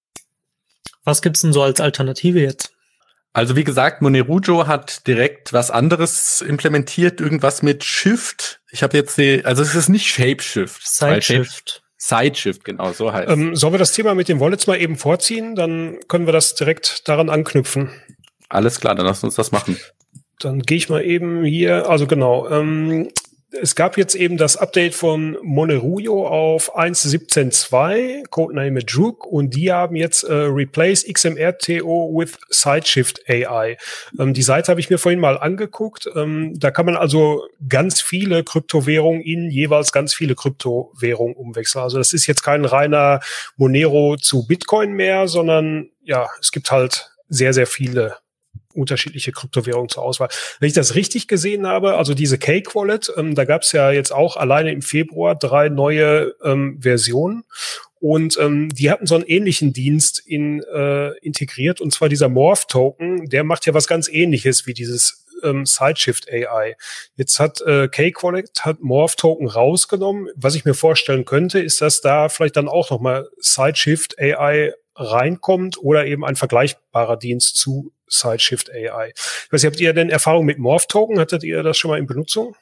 Was gibt's denn so als Alternative jetzt? Also wie gesagt, Monerujo hat direkt was anderes implementiert, irgendwas mit Shift. Ich habe jetzt die, also es ist nicht Shapeshift. Sideshift. Sideshift, genau, so heißt es. Ähm, sollen wir das Thema mit den Wallets mal eben vorziehen? Dann können wir das direkt daran anknüpfen. Alles klar, dann lass uns das machen. Dann gehe ich mal eben hier, also genau, ähm, es gab jetzt eben das Update von Monerujo auf eins Punkt siebzehn Punkt zwei, Codename Druk, und die haben jetzt äh, Replace X M R T O with Sideshift A I. Ähm, die Seite habe ich mir vorhin mal angeguckt. Ähm, da kann man also ganz viele Kryptowährungen in jeweils ganz viele Kryptowährungen umwechseln. Also das ist jetzt kein reiner Monero zu Bitcoin mehr, sondern ja, es gibt halt sehr, sehr viele unterschiedliche Kryptowährungen zur Auswahl. Wenn ich das richtig gesehen habe, also diese Cake Wallet, ähm, da gab es ja jetzt auch alleine im Februar drei neue ähm, Versionen, und ähm, die hatten so einen ähnlichen Dienst in, äh, integriert, und zwar dieser Morph Token, der macht ja was ganz Ähnliches wie dieses ähm, Sideshift A I. Jetzt hat äh, Cake Wallet hat Morph Token rausgenommen. Was ich mir vorstellen könnte, ist, dass da vielleicht dann auch nochmal Sideshift A I reinkommt oder eben ein vergleichbarer Dienst zu Sideshift A I. Ich weiß nicht, habt ihr denn Erfahrung mit Morph Token? Hattet ihr das schon mal in Benutzung?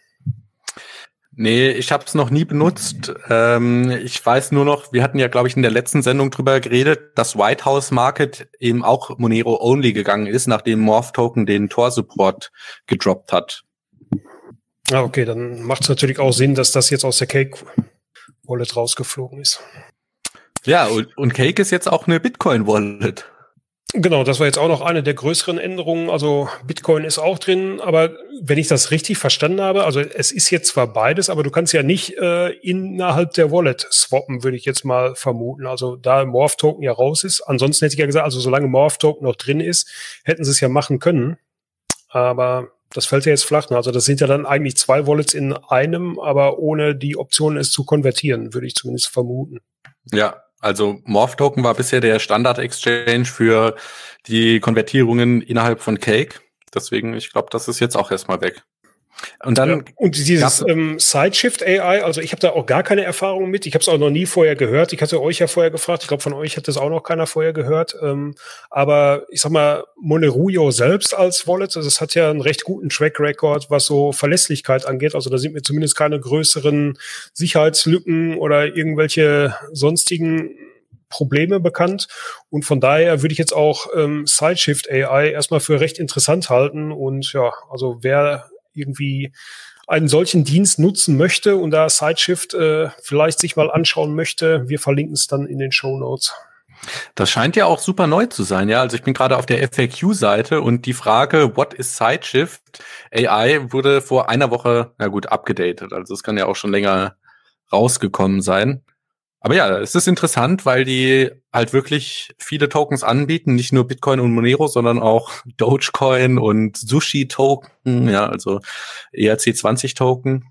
Nee, ich habe es noch nie benutzt. Ähm, ich weiß nur noch, wir hatten ja, glaube ich, in der letzten Sendung drüber geredet, dass White House Market eben auch Monero Only gegangen ist, nachdem Morph Token den Tor-Support gedroppt hat. Ah, okay, dann macht es natürlich auch Sinn, dass das jetzt aus der Cake Wallet rausgeflogen ist. Ja, und, und Cake ist jetzt auch eine Bitcoin Wallet. Genau, das war jetzt auch noch eine der größeren Änderungen. Also Bitcoin ist auch drin, aber wenn ich das richtig verstanden habe, also es ist jetzt zwar beides, aber du kannst ja nicht äh, innerhalb der Wallet swappen, würde ich jetzt mal vermuten. Also da Morph-Token ja raus ist. Ansonsten hätte ich ja gesagt, also solange Morph-Token noch drin ist, hätten sie es ja machen können. Aber das fällt ja jetzt flach. Also das sind ja dann eigentlich zwei Wallets in einem, aber ohne die Option, es zu konvertieren, würde ich zumindest vermuten. Ja, also Morph-Token war bisher der Standard-Exchange für die Konvertierungen innerhalb von Cake. Deswegen, ich glaube, das ist jetzt auch erstmal weg. Und dann ja, und dieses ähm, Sideshift A I, also ich habe da auch gar keine Erfahrung mit. Ich habe es auch noch nie vorher gehört. Ich hatte euch ja vorher gefragt. Ich glaube, von euch hat das auch noch keiner vorher gehört. Ähm, aber ich sag mal, Monerujo selbst als Wallet, also das hat ja einen recht guten Track Record, was so Verlässlichkeit angeht. Also da sind mir zumindest keine größeren Sicherheitslücken oder irgendwelche sonstigen Probleme bekannt. Und von daher würde ich jetzt auch ähm, Sideshift A I erstmal für recht interessant halten. Und ja, also wer irgendwie einen solchen Dienst nutzen möchte und da Sideshift äh, vielleicht sich mal anschauen möchte, wir verlinken es dann in den Shownotes. Das scheint ja auch super neu zu sein, ja. Also ich bin gerade auf der F A Q-Seite und die Frage, what is Sideshift A I, wurde vor einer Woche, na gut, abgedatet. Also es kann ja auch schon länger rausgekommen sein. Aber ja, es ist interessant, weil die halt wirklich viele Tokens anbieten, nicht nur Bitcoin und Monero, sondern auch Dogecoin und Sushi-Token, ja, also E R C zwanzig Token.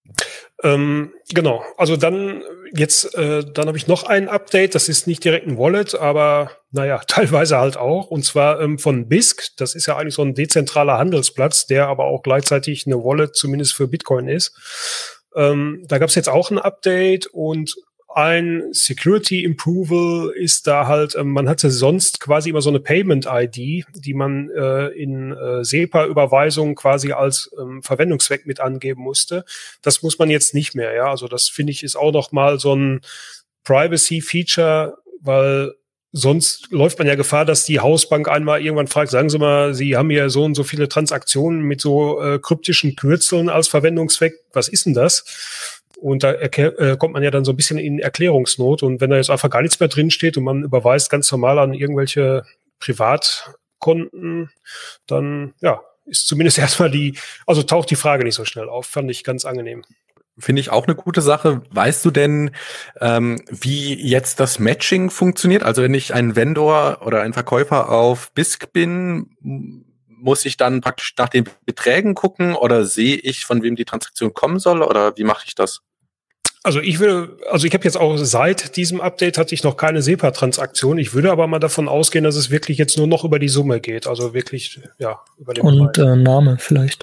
Ähm, genau, also dann jetzt, äh, dann habe ich noch ein Update, das ist nicht direkt ein Wallet, aber naja, teilweise halt auch, und zwar ähm, von Bisq, das ist ja eigentlich so ein dezentraler Handelsplatz, der aber auch gleichzeitig eine Wallet zumindest für Bitcoin ist. Ähm, da gab es jetzt auch ein Update und ein Security Improval ist da halt, ähm, man hatte sonst quasi immer so eine Payment-I D, die man äh, in äh, SEPA-Überweisungen quasi als ähm, Verwendungszweck mit angeben musste. Das muss man jetzt nicht mehr, ja. Also das finde ich ist auch noch mal so ein Privacy-Feature, weil sonst läuft man ja Gefahr, dass die Hausbank einmal irgendwann fragt, sagen Sie mal, Sie haben hier so und so viele Transaktionen mit so äh, kryptischen Kürzeln als Verwendungszweck. Was ist denn das? Und da äh, kommt man ja dann so ein bisschen in Erklärungsnot. Und wenn da jetzt einfach gar nichts mehr drinsteht und man überweist ganz normal an irgendwelche Privatkonten, dann ja, ist zumindest erstmal die, also taucht die Frage nicht so schnell auf. Fand ich ganz angenehm. Finde ich auch eine gute Sache. Weißt du denn, ähm, wie jetzt das Matching funktioniert? Also wenn ich ein Vendor oder ein Verkäufer auf Bisq bin, muss ich dann praktisch nach den Beträgen gucken oder sehe ich, von wem die Transaktion kommen soll, oder wie mache ich das? Also ich würde, also ich habe jetzt auch seit diesem Update hatte ich noch keine SEPA-Transaktion. Ich würde aber mal davon ausgehen, dass es wirklich jetzt nur noch über die Summe geht. Also wirklich, ja, über den Und äh, Name vielleicht.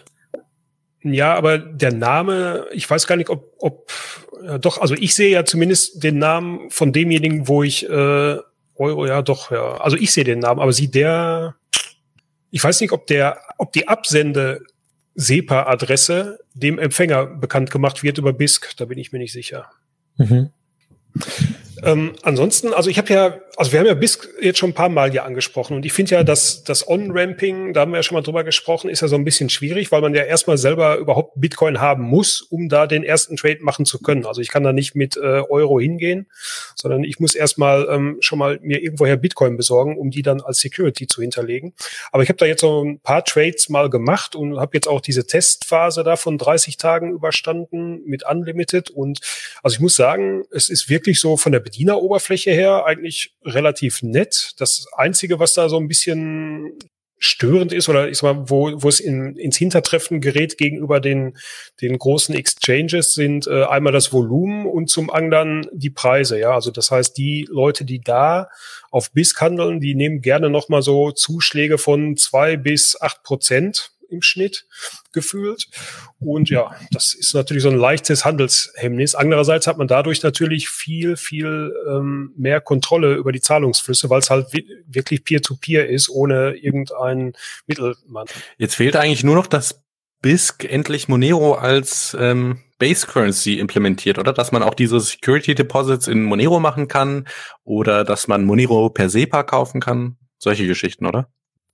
Ja, aber der Name, ich weiß gar nicht, ob, ob ja, doch, also ich sehe ja zumindest den Namen von demjenigen, wo ich äh, Euro, ja doch, ja. Also ich sehe den Namen, aber sieht der, ich weiß nicht, ob der, ob die Absende SEPA-Adresse dem Empfänger bekannt gemacht wird über Bisq, da bin ich mir nicht sicher. Mhm. Ähm, ansonsten, also ich habe ja, also wir haben ja Bisq jetzt schon ein paar Mal hier angesprochen und ich finde ja, dass das On-Ramping, da haben wir ja schon mal drüber gesprochen, ist ja so ein bisschen schwierig, weil man ja erstmal selber überhaupt Bitcoin haben muss, um da den ersten Trade machen zu können. Also ich kann da nicht mit äh, Euro hingehen, sondern ich muss erstmal ähm, schon mal mir irgendwoher Bitcoin besorgen, um die dann als Security zu hinterlegen. Aber ich habe da jetzt so ein paar Trades mal gemacht und habe jetzt auch diese Testphase da von dreißig Tagen überstanden mit Unlimited und also ich muss sagen, es ist wirklich so von der Bedieneroberfläche her eigentlich relativ nett. Das Einzige, was da so ein bisschen störend ist oder ich sag mal, wo, wo es in, ins Hintertreffen gerät gegenüber den, den großen Exchanges, sind äh, einmal das Volumen und zum anderen die Preise. Ja, also das heißt, die Leute, die da auf Bisq handeln, die nehmen gerne nochmal so Zuschläge von zwei bis acht Prozent im Schnitt gefühlt. Und ja, das ist natürlich so ein leichtes Handelshemmnis. Andererseits hat man dadurch natürlich viel, viel ähm, mehr Kontrolle über die Zahlungsflüsse, weil es halt wirklich Peer-to-Peer ist, ohne irgendeinen Mittelmann. Jetzt fehlt eigentlich nur noch, dass Bisq endlich Monero als ähm, Base Currency implementiert, oder? Dass man auch diese Security Deposits in Monero machen kann oder dass man Monero per SEPA kaufen kann. Solche Geschichten, oder?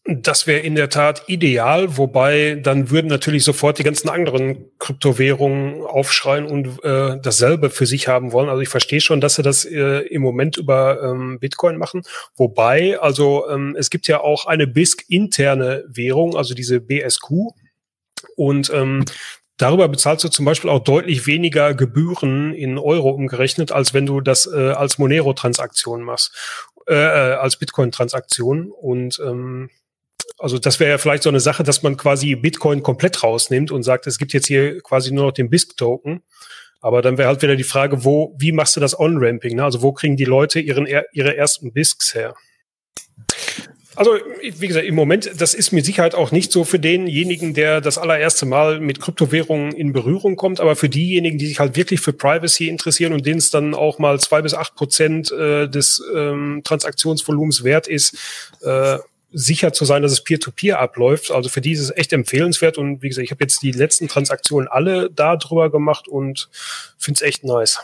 Das wäre in der Tat ideal, wobei dann würden natürlich sofort die ganzen anderen Kryptowährungen aufschreien und äh, dasselbe für sich haben wollen. Also ich verstehe schon, dass sie das äh, im Moment über ähm, Bitcoin machen. Wobei, also ähm, es gibt ja auch eine B I S C-interne Währung, also diese B S Q. Und ähm, darüber bezahlst du zum Beispiel auch deutlich weniger Gebühren in Euro umgerechnet, als wenn du das äh, als Monero-Transaktion machst, äh, als Bitcoin-Transaktion. Und ähm, also das wäre ja vielleicht so eine Sache, dass man quasi Bitcoin komplett rausnimmt und sagt, es gibt jetzt hier quasi nur noch den B I S C-Token. Aber dann wäre halt wieder die Frage, wo, wie machst du das On-Ramping? Ne? Also wo kriegen die Leute ihren, ihre ersten B I S Cs her? Also, wie gesagt, im Moment, das ist mit Sicherheit auch nicht so für denjenigen, der das allererste Mal mit Kryptowährungen in Berührung kommt, aber für diejenigen, die sich halt wirklich für Privacy interessieren und denen es dann auch mal zwei bis acht Prozent äh, des ähm, Transaktionsvolumens wert ist, äh, sicher zu sein, dass es Peer-to-Peer abläuft. Also für die ist es echt empfehlenswert. Und wie gesagt, ich habe jetzt die letzten Transaktionen alle da drüber gemacht und finde es echt nice.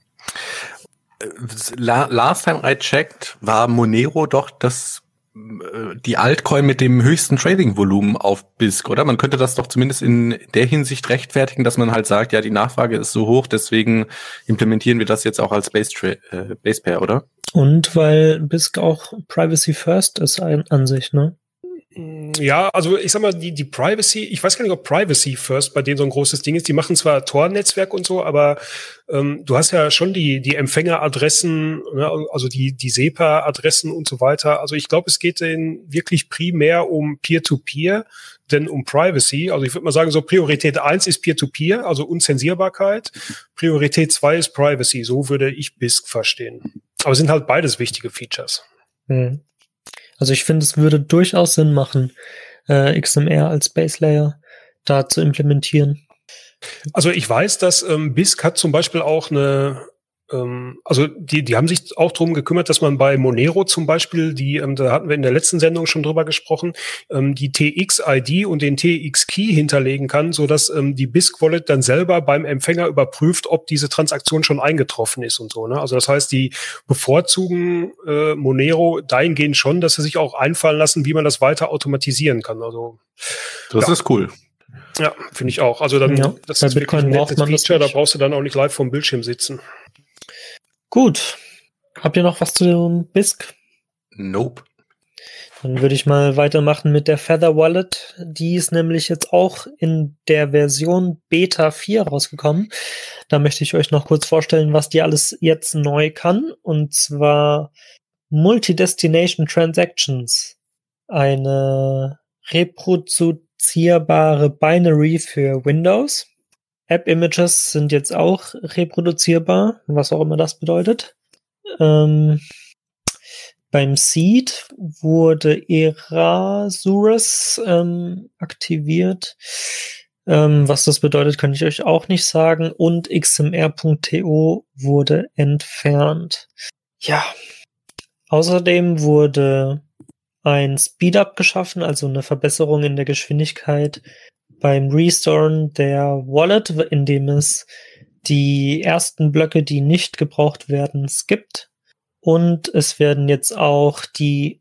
Last time I checked, war Monero doch das die Altcoin mit dem höchsten Trading-Volumen auf B I S C, oder? Man könnte das doch zumindest in der Hinsicht rechtfertigen, dass man halt sagt, ja, die Nachfrage ist so hoch, deswegen implementieren wir das jetzt auch als Base, äh, Base Pair, oder? Und weil B I S C auch Privacy First ist an, an sich, ne? Ja, also ich sag mal, die, die Privacy, ich weiß gar nicht, ob Privacy First bei denen so ein großes Ding ist. Die machen zwar Tor-Netzwerk und so, aber ähm, du hast ja schon die die Empfängeradressen, ne, also die die SEPA-Adressen und so weiter. Also ich glaube, es geht denen wirklich primär um Peer-to-Peer, denn um Privacy. Also ich würde mal sagen, so Priorität eins ist Peer-to-Peer, also Unzensierbarkeit. Priorität zwei ist Privacy. So würde ich B I S C verstehen. Aber es sind halt beides wichtige Features. Hm. Also ich finde, es würde durchaus Sinn machen, äh, X M R als Base Layer da zu implementieren. Also ich weiß, dass ähm, B I S C hat zum Beispiel auch eine, ähm, also die die haben sich auch drum gekümmert, dass man bei Monero zum Beispiel, die ähm, da hatten wir in der letzten Sendung schon drüber gesprochen, ähm, die T X-I D und den T X-Key hinterlegen kann, so dass ähm, die B I S C-Wallet dann selber beim Empfänger überprüft, ob diese Transaktion schon eingetroffen ist und so. Ne? Also das heißt, die bevorzugen äh, Monero dahingehend schon, dass sie sich auch einfallen lassen, wie man das weiter automatisieren kann. Also das ja. ist cool. Ja, finde ich auch. Also dann, ja, das bei ist Bitcoin wirklich ein braucht nettes man das Feature, da nicht. brauchst du dann auch nicht live vom Bildschirm sitzen. Gut. Habt ihr noch was zu dem B I S C? Nope. Dann würde ich mal weitermachen mit der Feather Wallet. Die ist nämlich jetzt auch in der Version Beta vier rausgekommen. Da möchte ich euch noch kurz vorstellen, was die alles jetzt neu kann. Und zwar Multi-Destination Transactions. Eine reproduzierbare Binary für Windows. App-Images sind jetzt auch reproduzierbar, was auch immer das bedeutet. Ähm, beim Seed wurde Erasurus ähm, aktiviert. Ähm, was das bedeutet, kann ich euch auch nicht sagen. Und X M R Punkt T O wurde entfernt. Ja. Außerdem wurde ein Speedup geschaffen, also eine Verbesserung in der Geschwindigkeit beim Restoren der Wallet, indem es die ersten Blöcke, die nicht gebraucht werden, skippt. Und es werden jetzt auch die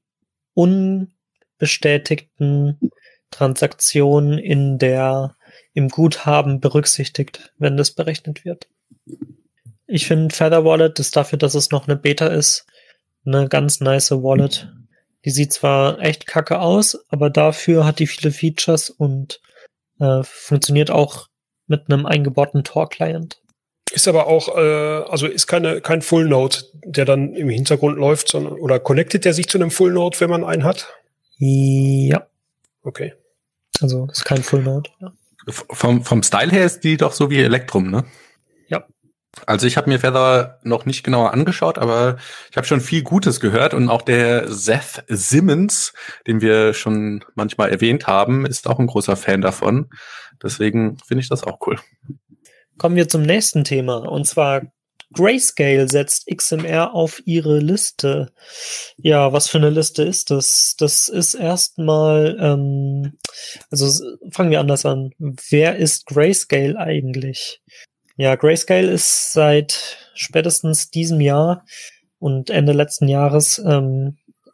unbestätigten Transaktionen in der, im Guthaben berücksichtigt, wenn das berechnet wird. Ich finde Feather Wallet ist dafür, dass es noch eine Beta ist, eine ganz nice Wallet. Die sieht zwar echt kacke aus, aber dafür hat die viele Features und äh, funktioniert auch mit einem eingebauten Tor-Client. Ist aber auch, äh, also ist keine kein Full Node, der dann im Hintergrund läuft, sondern oder connectet der sich zu einem Full Node, wenn man einen hat? Ja. Okay. Also ist kein Full Node. Ja. Vom, vom Style her ist die doch so wie Electrum, ne? Ja. Also ich habe mir Feather noch nicht genauer angeschaut, aber ich habe schon viel Gutes gehört und auch der Seth Simmons, den wir schon manchmal erwähnt haben, ist auch ein großer Fan davon. Deswegen finde ich das auch cool. Kommen wir zum nächsten Thema und zwar Grayscale setzt X M R auf ihre Liste. Ja, was für eine Liste ist das? Das ist erstmal, ähm, also fangen wir anders an. Wer ist Grayscale eigentlich? Ja, Grayscale ist seit spätestens diesem Jahr und Ende letzten Jahres ähm,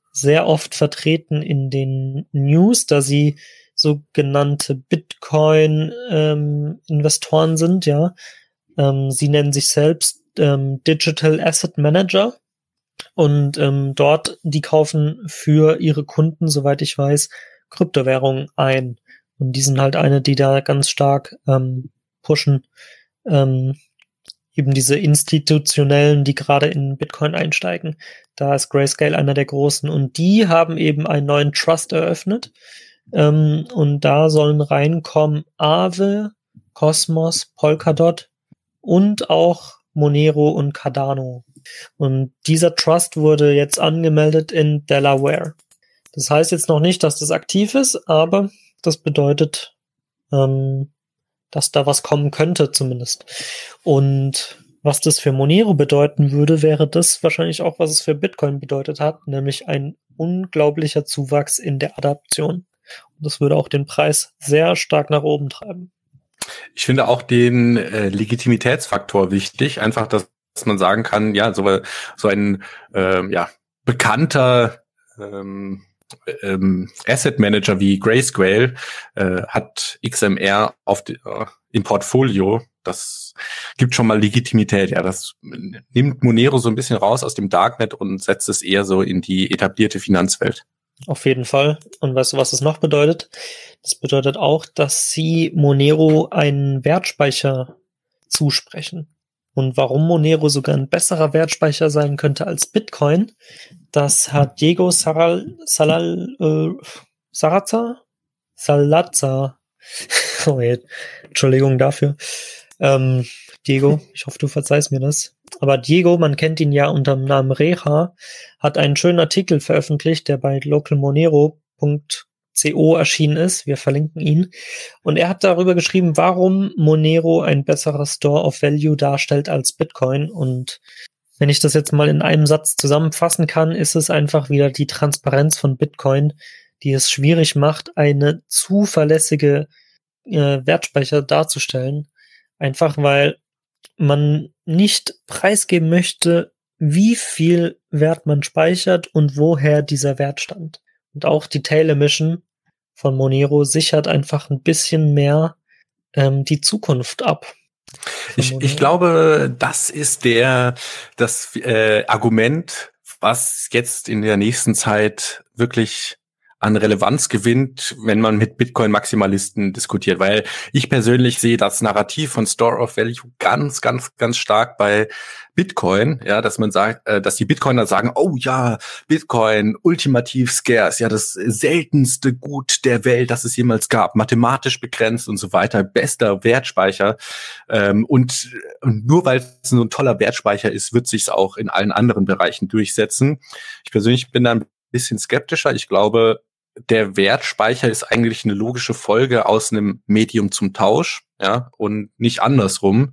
sehr oft vertreten in den News, da sie sogenannte Bitcoin-Investoren ähm, sind, ja. Ähm, sie nennen sich selbst ähm, Digital Asset Manager und ähm, dort, die kaufen für ihre Kunden, soweit ich weiß, Kryptowährungen ein. Und die sind halt eine, die da ganz stark ähm, pushen, ähm, eben diese institutionellen, die gerade in Bitcoin einsteigen. Da ist Grayscale einer der großen. Und die haben eben einen neuen Trust eröffnet. Ähm, und da sollen reinkommen Aave, Cosmos, Polkadot und auch Monero und Cardano. Und dieser Trust wurde jetzt angemeldet in Delaware. Das heißt jetzt noch nicht, dass das aktiv ist, aber das bedeutet, ähm, dass da was kommen könnte zumindest. Und was das für Monero bedeuten würde, wäre das wahrscheinlich auch, was es für Bitcoin bedeutet hat, nämlich ein unglaublicher Zuwachs in der Adaption. Und das würde auch den Preis sehr stark nach oben treiben. Ich finde auch den äh, Legitimitätsfaktor wichtig, einfach, dass, dass man sagen kann, ja, so, so ein äh, ja, bekannter ähm, ähm, Asset Manager wie Grayscale äh, hat X M R auf die, äh, im Portfolio. Das gibt schon mal Legitimität. Ja, das nimmt Monero so ein bisschen raus aus dem Darknet und setzt es eher so in die etablierte Finanzwelt. Auf jeden Fall. Und weißt du, was es noch bedeutet? Das bedeutet auch, dass sie Monero einen Wertspeicher zusprechen. Und warum Monero sogar ein besserer Wertspeicher sein könnte als Bitcoin, das hat Diego Saral, Salal, äh, Sarazza? Salazar. Oh, je. Entschuldigung dafür. Ähm, Diego, ich hoffe, du verzeihst mir das. Aber Diego, man kennt ihn ja unter dem Namen Reha, hat einen schönen Artikel veröffentlicht, der bei localmonero punkt co erschienen ist. Wir verlinken ihn. Und er hat darüber geschrieben, warum Monero ein besserer Store of Value darstellt als Bitcoin. Und wenn ich das jetzt mal in einem Satz zusammenfassen kann, ist es einfach wieder die Transparenz von Bitcoin, die es schwierig macht, eine zuverlässige äh, Wertspeicher darzustellen. Einfach weil man nicht preisgeben möchte, wie viel Wert man speichert und woher dieser Wert stammt. Und auch die Tail Emission von Monero sichert einfach ein bisschen mehr ähm, die Zukunft ab. Ich, ich glaube, das ist der das äh, Argument, was jetzt in der nächsten Zeit wirklich an Relevanz gewinnt, wenn man mit Bitcoin-Maximalisten diskutiert, weil ich persönlich sehe das Narrativ von Store of Value ganz, ganz, ganz stark bei Bitcoin, ja, dass man sagt, äh, dass die Bitcoiner sagen, oh ja, Bitcoin, ultimativ scarce, ja, das seltenste Gut der Welt, das es jemals gab, mathematisch begrenzt und so weiter, bester Wertspeicher, ähm, und, und nur weil es so ein toller Wertspeicher ist, wird sich es auch in allen anderen Bereichen durchsetzen. Ich persönlich bin da ein bisschen skeptischer. Ich glaube, der Wertspeicher ist eigentlich eine logische Folge aus einem Medium zum Tausch, ja, und nicht andersrum.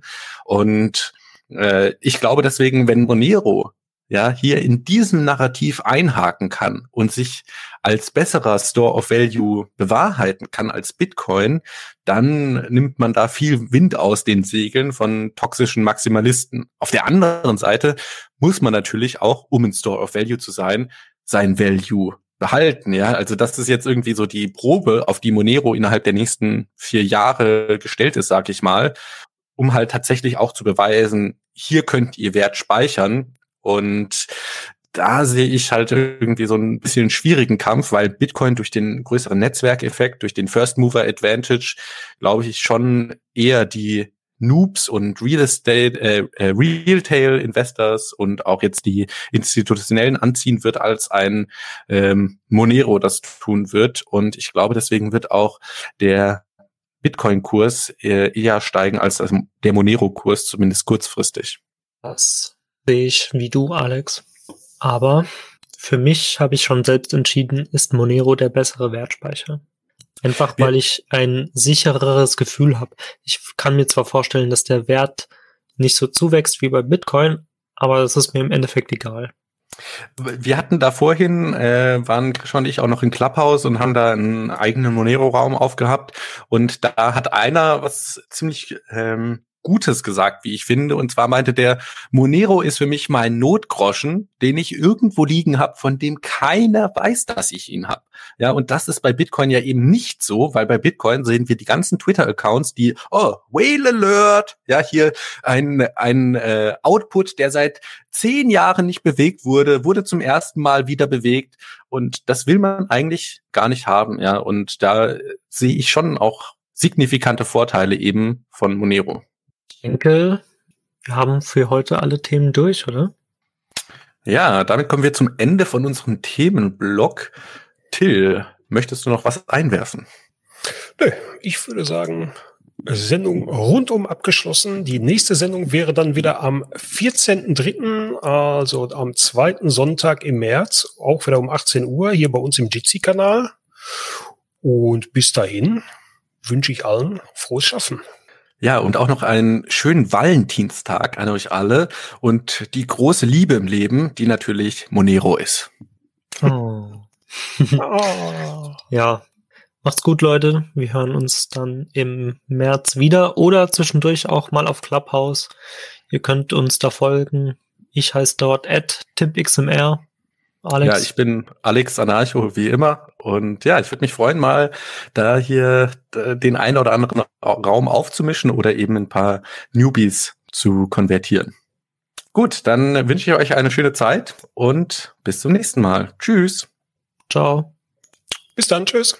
Und äh, ich glaube deswegen, wenn Monero ja hier in diesem Narrativ einhaken kann und sich als besserer Store of Value bewahrheiten kann als Bitcoin, dann nimmt man da viel Wind aus den Segeln von toxischen Maximalisten. Auf der anderen Seite muss man natürlich auch, um ein Store of Value zu sein, sein Value behalten, ja. Also das ist jetzt irgendwie so die Probe, auf die Monero innerhalb der nächsten vier Jahre gestellt ist, sag ich mal, um halt tatsächlich auch zu beweisen, hier könnt ihr Wert speichern. Und da sehe ich halt irgendwie so ein bisschen einen schwierigen Kampf, weil Bitcoin durch den größeren Netzwerkeffekt, durch den First Mover Advantage, glaube ich, schon eher die Noobs und Real Estate, äh, äh, Retail Investors und auch jetzt die Institutionellen anziehen wird, als ein ähm, Monero das tun wird. Und ich glaube, deswegen wird auch der Bitcoin-Kurs äh, eher steigen als der Monero-Kurs, zumindest kurzfristig. Das sehe ich wie du, Alex. Aber für mich habe ich schon selbst entschieden, ist Monero der bessere Wertspeicher. Einfach weil ich ein sichereres Gefühl habe. Ich kann mir zwar vorstellen, dass der Wert nicht so zuwächst wie bei Bitcoin, aber das ist mir im Endeffekt egal. Wir hatten da vorhin, äh, waren Christian und ich auch noch in Clubhouse und haben da einen eigenen Monero-Raum aufgehabt. Und da hat einer was ziemlich ähm, Gutes gesagt, wie ich finde. Und zwar meinte der, Monero ist für mich mein Notgroschen, den ich irgendwo liegen habe, von dem keiner weiß, dass ich ihn habe. Ja, und das ist bei Bitcoin ja eben nicht so, weil bei Bitcoin sehen wir die ganzen Twitter-Accounts, die, oh, Whale Alert, ja, hier ein, ein äh, Output, der seit zehn Jahren nicht bewegt wurde, wurde zum ersten Mal wieder bewegt. Und das will man eigentlich gar nicht haben, ja. Und da sehe ich schon auch signifikante Vorteile eben von Monero. Ich denke, wir haben für heute alle Themen durch, oder? Ja, damit kommen wir zum Ende von unserem Themenblock. Till, möchtest du noch was einwerfen? Nö, ich würde sagen, Sendung rundum abgeschlossen. Die nächste Sendung wäre dann wieder am vierzehnten dritten, also am zweiten Sonntag im März, auch wieder um achtzehn Uhr, hier bei uns im Jitsi-Kanal. Und bis dahin wünsche ich allen frohes Schaffen. Ja, und auch noch einen schönen Valentinstag an euch alle und die große Liebe im Leben, die natürlich Monero ist. Oh. Oh. Ja, macht's gut, Leute. Wir hören uns dann im März wieder oder zwischendurch auch mal auf Clubhouse. Ihr könnt uns da folgen. Ich heiße dort at tipxmr. Alex. Ja, ich bin Alex Anarcho, wie immer. Und ja, ich würde mich freuen, mal da hier den einen oder anderen Raum aufzumischen oder eben ein paar Newbies zu konvertieren. Gut, dann wünsche ich euch eine schöne Zeit und bis zum nächsten Mal. Tschüss. Ciao. Bis dann, tschüss.